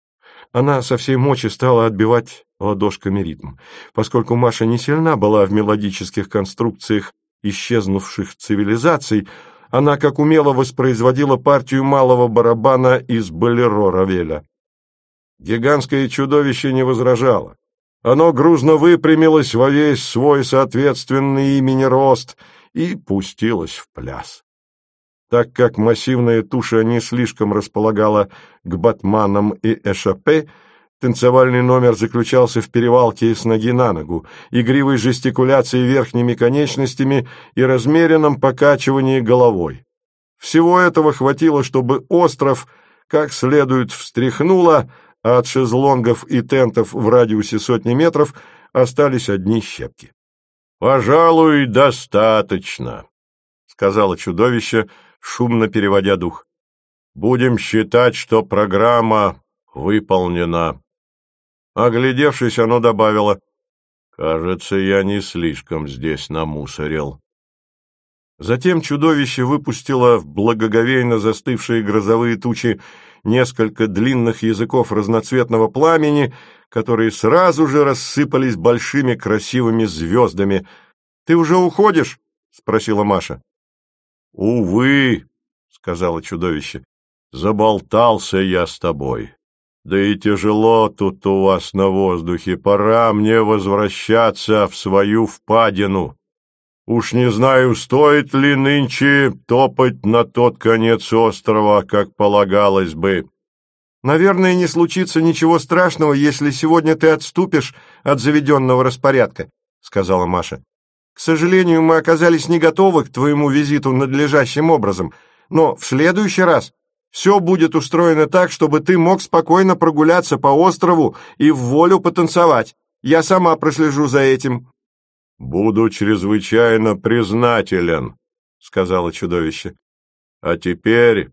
Она со всей мочи стала отбивать ладошками ритм. Поскольку Маша не сильна была в мелодических конструкциях исчезнувших цивилизаций, она как умело воспроизводила партию малого барабана из «Болеро» Равеля. Гигантское чудовище не возражало. Оно грузно выпрямилось во весь свой соответственный имени рост и пустилось в пляс. Так как массивная туша не слишком располагала к батманам и эшапе, танцевальный номер заключался в перевалке с ноги на ногу, игривой жестикуляции верхними конечностями и размеренном покачивании головой. Всего этого хватило, чтобы остров как следует встряхнуло, а от шезлонгов и тентов в радиусе сотни метров остались одни щепки. — Пожалуй, достаточно, — сказала чудовище, шумно переводя дух. — Будем считать, что программа выполнена. Оглядевшись, оно добавило: — Кажется, я не слишком здесь намусорил. Затем чудовище выпустило в благоговейно застывшие грозовые тучи несколько длинных языков разноцветного пламени, которые сразу же рассыпались большими красивыми звездами. — Ты уже уходишь? — спросила Маша. — Увы, — сказала чудовище, — заболтался я с тобой. Да и тяжело тут у вас на воздухе, пора мне возвращаться в свою впадину. Уж не знаю, стоит ли нынче топать на тот конец острова, как полагалось бы. — Наверное, не случится ничего страшного, если сегодня ты отступишь от заведенного распорядка, — сказала Маша. — К сожалению, мы оказались не готовы к твоему визиту надлежащим образом, но в следующий раз все будет устроено так, чтобы ты мог спокойно прогуляться по острову и в волю потанцевать. Я сама прослежу за этим. — Буду чрезвычайно признателен, — сказала чудовище. — А теперь...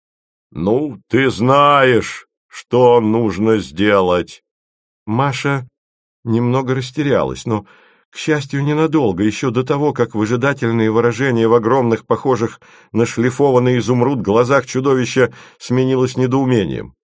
Ну, ты знаешь, что нужно сделать. Маша немного растерялась, но, к счастью, ненадолго, еще до того, как выжидательные выражения в огромных, похожих на шлифованный изумруд глазах чудовища сменилось недоумением.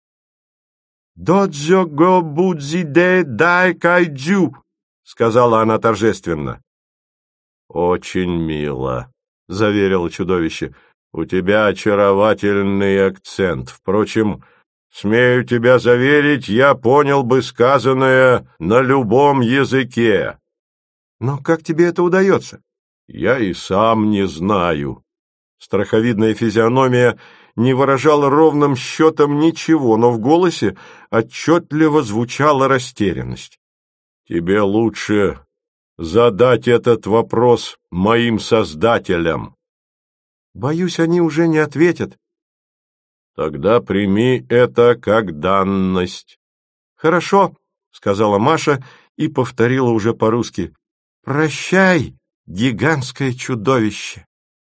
«Доджо го будзиде дай кайджу», — сказала она торжественно. «Очень мило», — заверило чудовище. «У тебя очаровательный акцент. Впрочем, смею тебя заверить, я понял бы сказанное на любом языке». «Но как тебе это удается?» «Я и сам не знаю». Страховидная физиономия не выражала ровным счетом ничего, но в голосе отчетливо звучала растерянность. «Тебе лучше задать этот вопрос моим создателям». «Боюсь, они уже не ответят». «Тогда прими это как данность». «Хорошо», — сказала Маша и повторила уже по-русски. «Прощай, гигантское чудовище».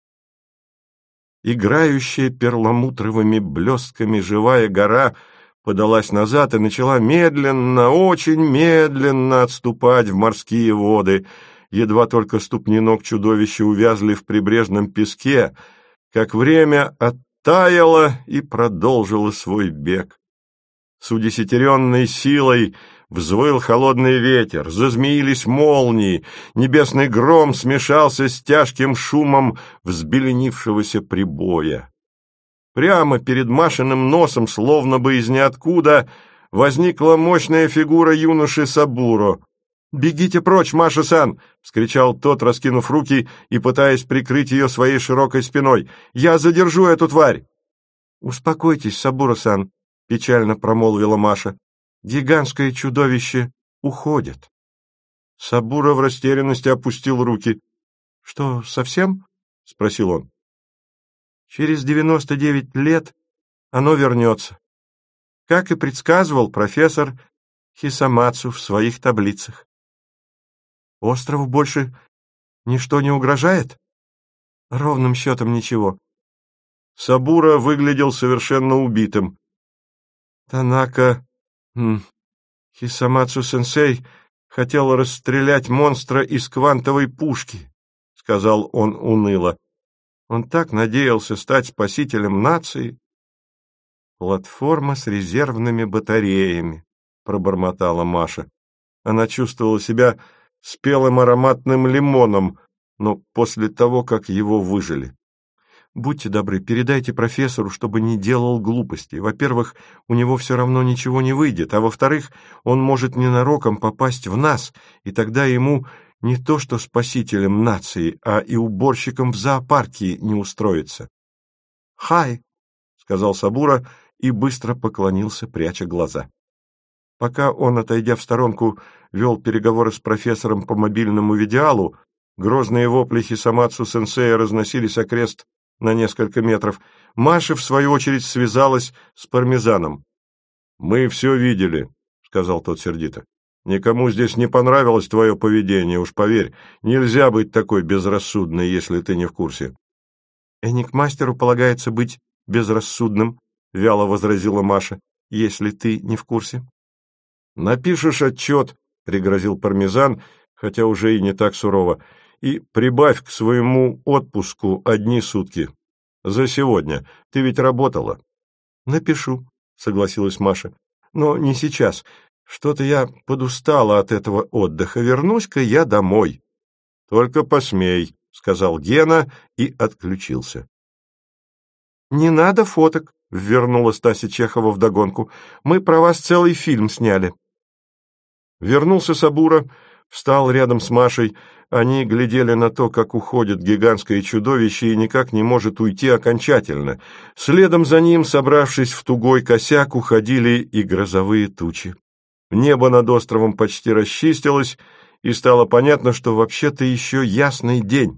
Играющая перламутровыми блестками живая гора подалась назад и начала медленно, очень медленно отступать в морские воды. Едва только ступни ног чудовища увязли в прибрежном песке, как время оттаяло и продолжило свой бег. С удесятеренной силой взвыл холодный ветер, зазмеились молнии, небесный гром смешался с тяжким шумом взбеленившегося прибоя. Прямо перед Машиным носом, словно бы из ниоткуда, возникла мощная фигура юноши Сабуро. «Бегите прочь, Маша-сан!» — вскричал тот, раскинув руки и пытаясь прикрыть ее своей широкой спиной. «Я задержу эту тварь!» «Успокойтесь, Сабуро-сан!» — печально промолвила Маша. «Гигантское чудовище уходит». Сабуро в растерянности опустил руки. «Что, совсем?» — спросил он. Через 99 лет оно вернется, как и предсказывал профессор Хисамацу в своих таблицах. Острову больше ничто не угрожает? Ровным счетом ничего. Сабура выглядел совершенно убитым. Танака Хисамацу-сенсей хотел расстрелять монстра из квантовой пушки, — сказал он уныло. Он так надеялся стать спасителем нации. Платформа с резервными батареями, — пробормотала Маша. Она чувствовала себя спелым ароматным лимоном, но после того, как его выжили. Будьте добры, передайте профессору, чтобы не делал глупостей. Во-первых, у него все равно ничего не выйдет, а во-вторых, он может ненароком попасть в нас, и тогда ему не то что спасителем нации, а и уборщиком в зоопарке не устроится. «Хай», — сказал Сабура и быстро поклонился, пряча глаза. Пока он, отойдя в сторонку, вел переговоры с профессором по мобильному видеалу, грозные вопли Хисамацу-сенсея разносились окрест на несколько метров. Маша, в свою очередь, связалась с Пармезаном. «Мы все видели», — сказал тот сердито. «Никому здесь не понравилось твое поведение, уж поверь. Нельзя быть такой безрассудной, если ты не в курсе». «Эникмастеру полагается быть безрассудным», — вяло возразила Маша, — «если ты не в курсе». «Напишешь отчет», — пригрозил Пармезан, хотя уже и не так сурово, «и прибавь к своему отпуску 1 сутки. За сегодня. Ты ведь работала». «Напишу», — согласилась Маша, — «но не сейчас. Что-то я подустала от этого отдыха. Вернусь-ка я домой». «Только посмей», — сказал Гена и отключился. «Не надо фоток», — ввернула Стася Чехова вдогонку. «Мы про вас целый фильм сняли». Вернулся Сабура, встал рядом с Машей. Они глядели на то, как уходит гигантское чудовище и никак не может уйти окончательно. Следом за ним, собравшись в тугой косяк, уходили и грозовые тучи. Небо над островом почти расчистилось, и стало понятно, что вообще-то еще ясный день.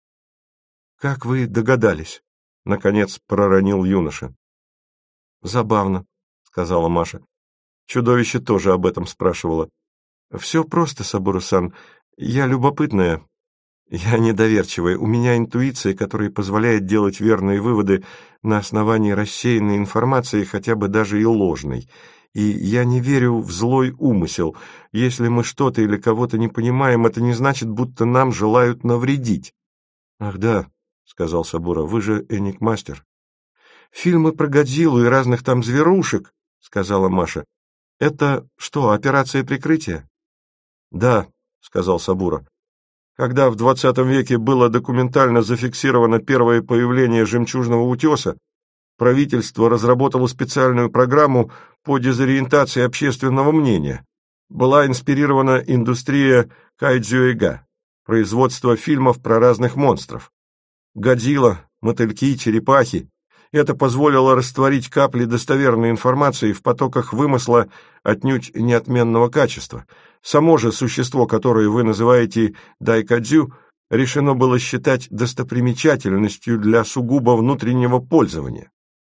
«Как вы догадались?» — наконец проронил юноша. «Забавно», — сказала Маша. Чудовище тоже об этом спрашивало. «Все просто, Сабура-сан. Я любопытная, я недоверчивая. У меня интуиция, которая позволяет делать верные выводы на основании рассеянной информации, хотя бы даже и ложной. И я не верю в злой умысел. Если мы что-то или кого-то не понимаем, это не значит, будто нам желают навредить». «Ах да», — сказал Сабура, — «вы же эникмастер». «Фильмы про Годзиллу и разных там зверушек», — сказала Маша. «Это что, операция прикрытия?» «Да», — сказал Сабура. «Когда в 20 веке было документально зафиксировано первое появление жемчужного утеса, правительство разработало специальную программу по дезориентации общественного мнения. Была инспирирована индустрия кайдзюэга, производство фильмов про разных монстров. Годзилла, мотыльки, черепахи. Это позволило растворить капли достоверной информации в потоках вымысла отнюдь неотменного качества. Само же существо, которое вы называете дайкадзю, решено было считать достопримечательностью для сугубо внутреннего пользования.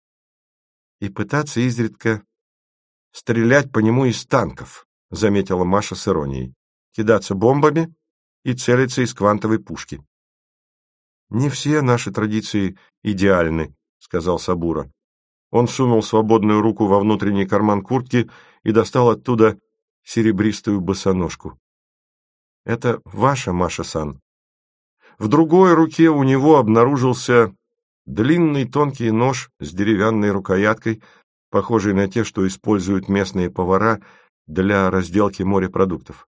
И пытаться изредка стрелять по нему из танков, заметила Маша с иронией, кидаться бомбами и целиться из квантовой пушки. Не все наши традиции идеальны, сказал Сабура. Он сунул свободную руку во внутренний карман куртки и достал оттуда серебристую босоножку. Это ваша, Маша-сан. В другой руке у него обнаружился длинный тонкий нож с деревянной рукояткой, похожий на те, что используют местные повара для разделки морепродуктов.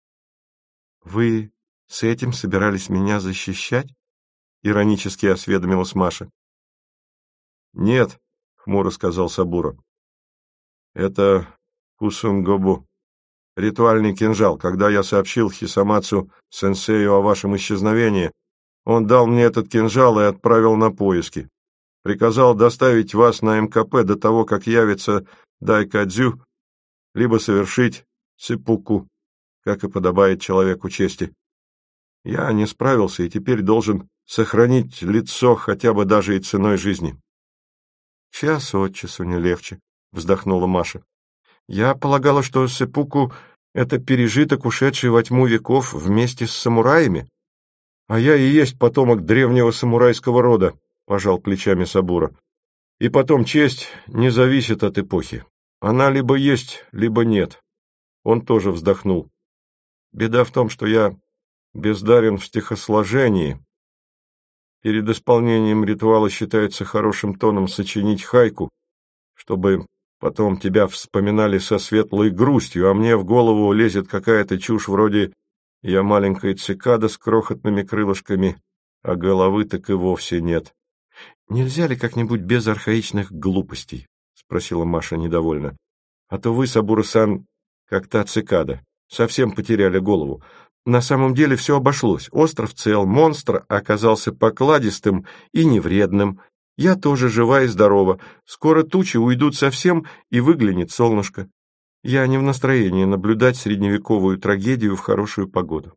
«Вы с этим собирались меня защищать?» — иронически осведомилась Маша. «Нет», — хмуро сказал Сабура. «Это кусунгобу, ритуальный кинжал. Когда я сообщил Хисамацу-сенсею о вашем исчезновении, он дал мне этот кинжал и отправил на поиски. Приказал доставить вас на МКП до того, как явится дайкадзю, либо совершить сиппуку, как и подобает человеку чести. Я не справился и теперь должен сохранить лицо хотя бы даже и ценой жизни. Час от часу не легче, вздохнула Маша. Я полагала, что сэппуку — это пережиток, ушедший во тьму веков вместе с самураями. А я и есть потомок древнего самурайского рода, пожал плечами Сабура. И потом, честь не зависит от эпохи. Она либо есть, либо нет. Он тоже вздохнул. Беда в том, что я бездарен в стихосложении. Перед исполнением ритуала считается хорошим тоном сочинить хайку, чтобы потом тебя вспоминали со светлой грустью, а мне в голову лезет какая-то чушь вроде «я маленькая цикада с крохотными крылышками, а головы так и вовсе нет». «Нельзя ли как-нибудь без архаичных глупостей?» — спросила Маша недовольно. «А то вы, Сабура-сан, как та цикада, совсем потеряли голову. На самом деле все обошлось. Остров цел, монстр оказался покладистым и невредным. Я тоже жива и здорова. Скоро тучи уйдут совсем, и выглянет солнышко. Я не в настроении наблюдать средневековую трагедию в хорошую погоду».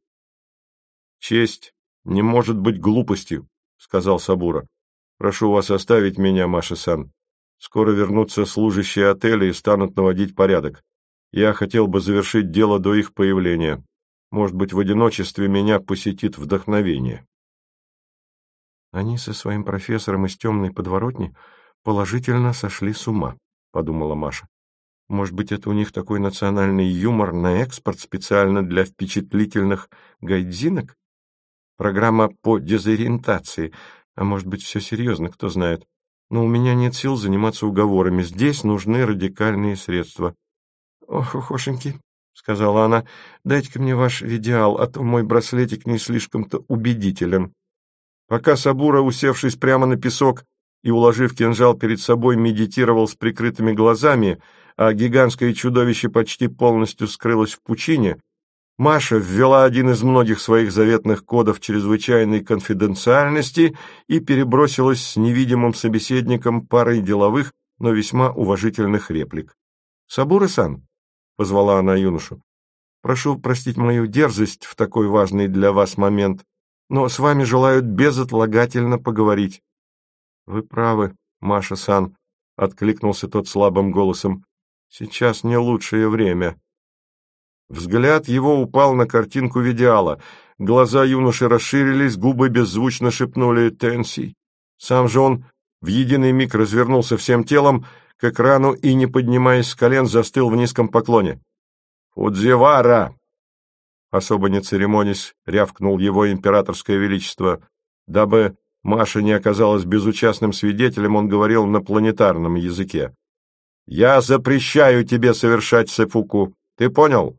«Честь не может быть глупостью», — сказал Сабура. «Прошу вас оставить меня, Маша-сан. Скоро вернутся служащие отеля и станут наводить порядок. Я хотел бы завершить дело до их появления. Может быть, в одиночестве меня посетит вдохновение». «Они со своим профессором из темной подворотни положительно сошли с ума», — подумала Маша. «Может быть, это у них такой национальный юмор на экспорт специально для впечатлительных гайдзинок? Программа по дезориентации. А может быть, все серьезно, кто знает. Но у меня нет сил заниматься уговорами. Здесь нужны радикальные средства». «Ох, охошеньки», — сказала она, — «дайте-ка мне ваш видеал, а то мой браслетик не слишком-то убедителен». Пока Сабура, усевшись прямо на песок и уложив кинжал перед собой, медитировал с прикрытыми глазами, а гигантское чудовище почти полностью скрылось в пучине, Маша ввела один из многих своих заветных кодов чрезвычайной конфиденциальности и перебросилась с невидимым собеседником парой деловых, но весьма уважительных реплик. «Сабура-сан», — позвала она юношу, — «прошу простить мою дерзость в такой важный для вас момент, но с вами желают безотлагательно поговорить». «Вы правы, Маша-сан», — откликнулся тот слабым голосом, — «сейчас не лучшее время». Взгляд его упал на картинку видеала. Глаза юноши расширились, губы беззвучно шепнули «Тенси». Сам же он в единый миг развернулся всем телом к экрану и, не поднимаясь с колен, застыл в низком поклоне. «Фудзивара!» Особо не церемонясь, рявкнул его императорское величество. Дабы Маша не оказалась безучастным свидетелем, он говорил на планетарном языке. «Я запрещаю тебе совершать сэппуку. Ты понял?»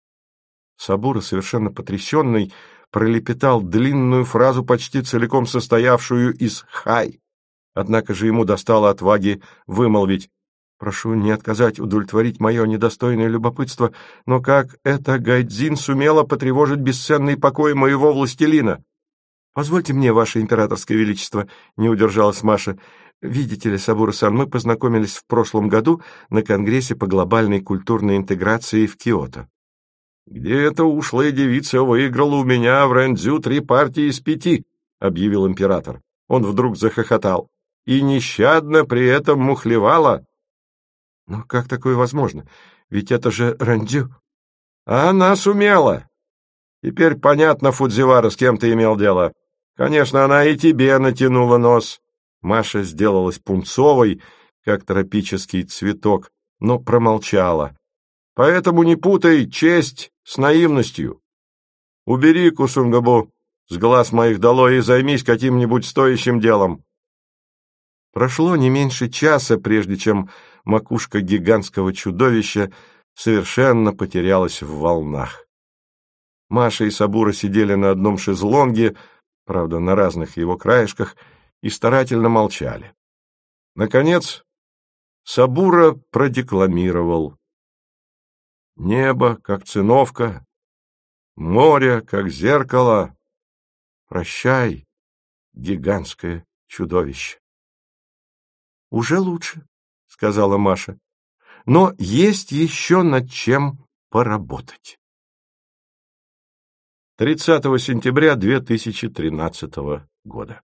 Сабура, совершенно потрясенный, пролепетал длинную фразу, почти целиком состоявшую из «хай». Однако же ему достало отваги вымолвить: «Прошу не отказать удовлетворить мое недостойное любопытство, но как эта гайдзин сумела потревожить бесценный покой моего властелина?» «Позвольте мне, ваше императорское величество», — не удержалась Маша. «Видите ли, Сабура-сан, мы познакомились в прошлом году на Конгрессе по глобальной культурной интеграции в Киото». «Где эта ушлая девица выиграла у меня в Рэндзю 3 партии из 5», — объявил император. Он вдруг захохотал. «И нещадно при этом мухлевала». «Но как такое возможно? Ведь это же Рэндзю». «А она сумела. Теперь понятно, Фудзивара, с кем ты имел дело. Конечно, она и тебе натянула нос». Маша сделалась пунцовой, как тропический цветок, но промолчала. «Поэтому не путай честь с наивностью. Убери Кусунгабу с глаз моих долой и займись каким-нибудь стоящим делом». Прошло не меньше часа, прежде чем макушка гигантского чудовища совершенно потерялась в волнах. Маша и Сабура сидели на одном шезлонге, правда, на разных его краешках, и старательно молчали. Наконец, Сабура продекламировал: «Небо, как циновка, море, как зеркало. Прощай, гигантское чудовище». «Уже лучше», — сказала Маша, — «но есть еще над чем поработать». 30 сентября 2013 года.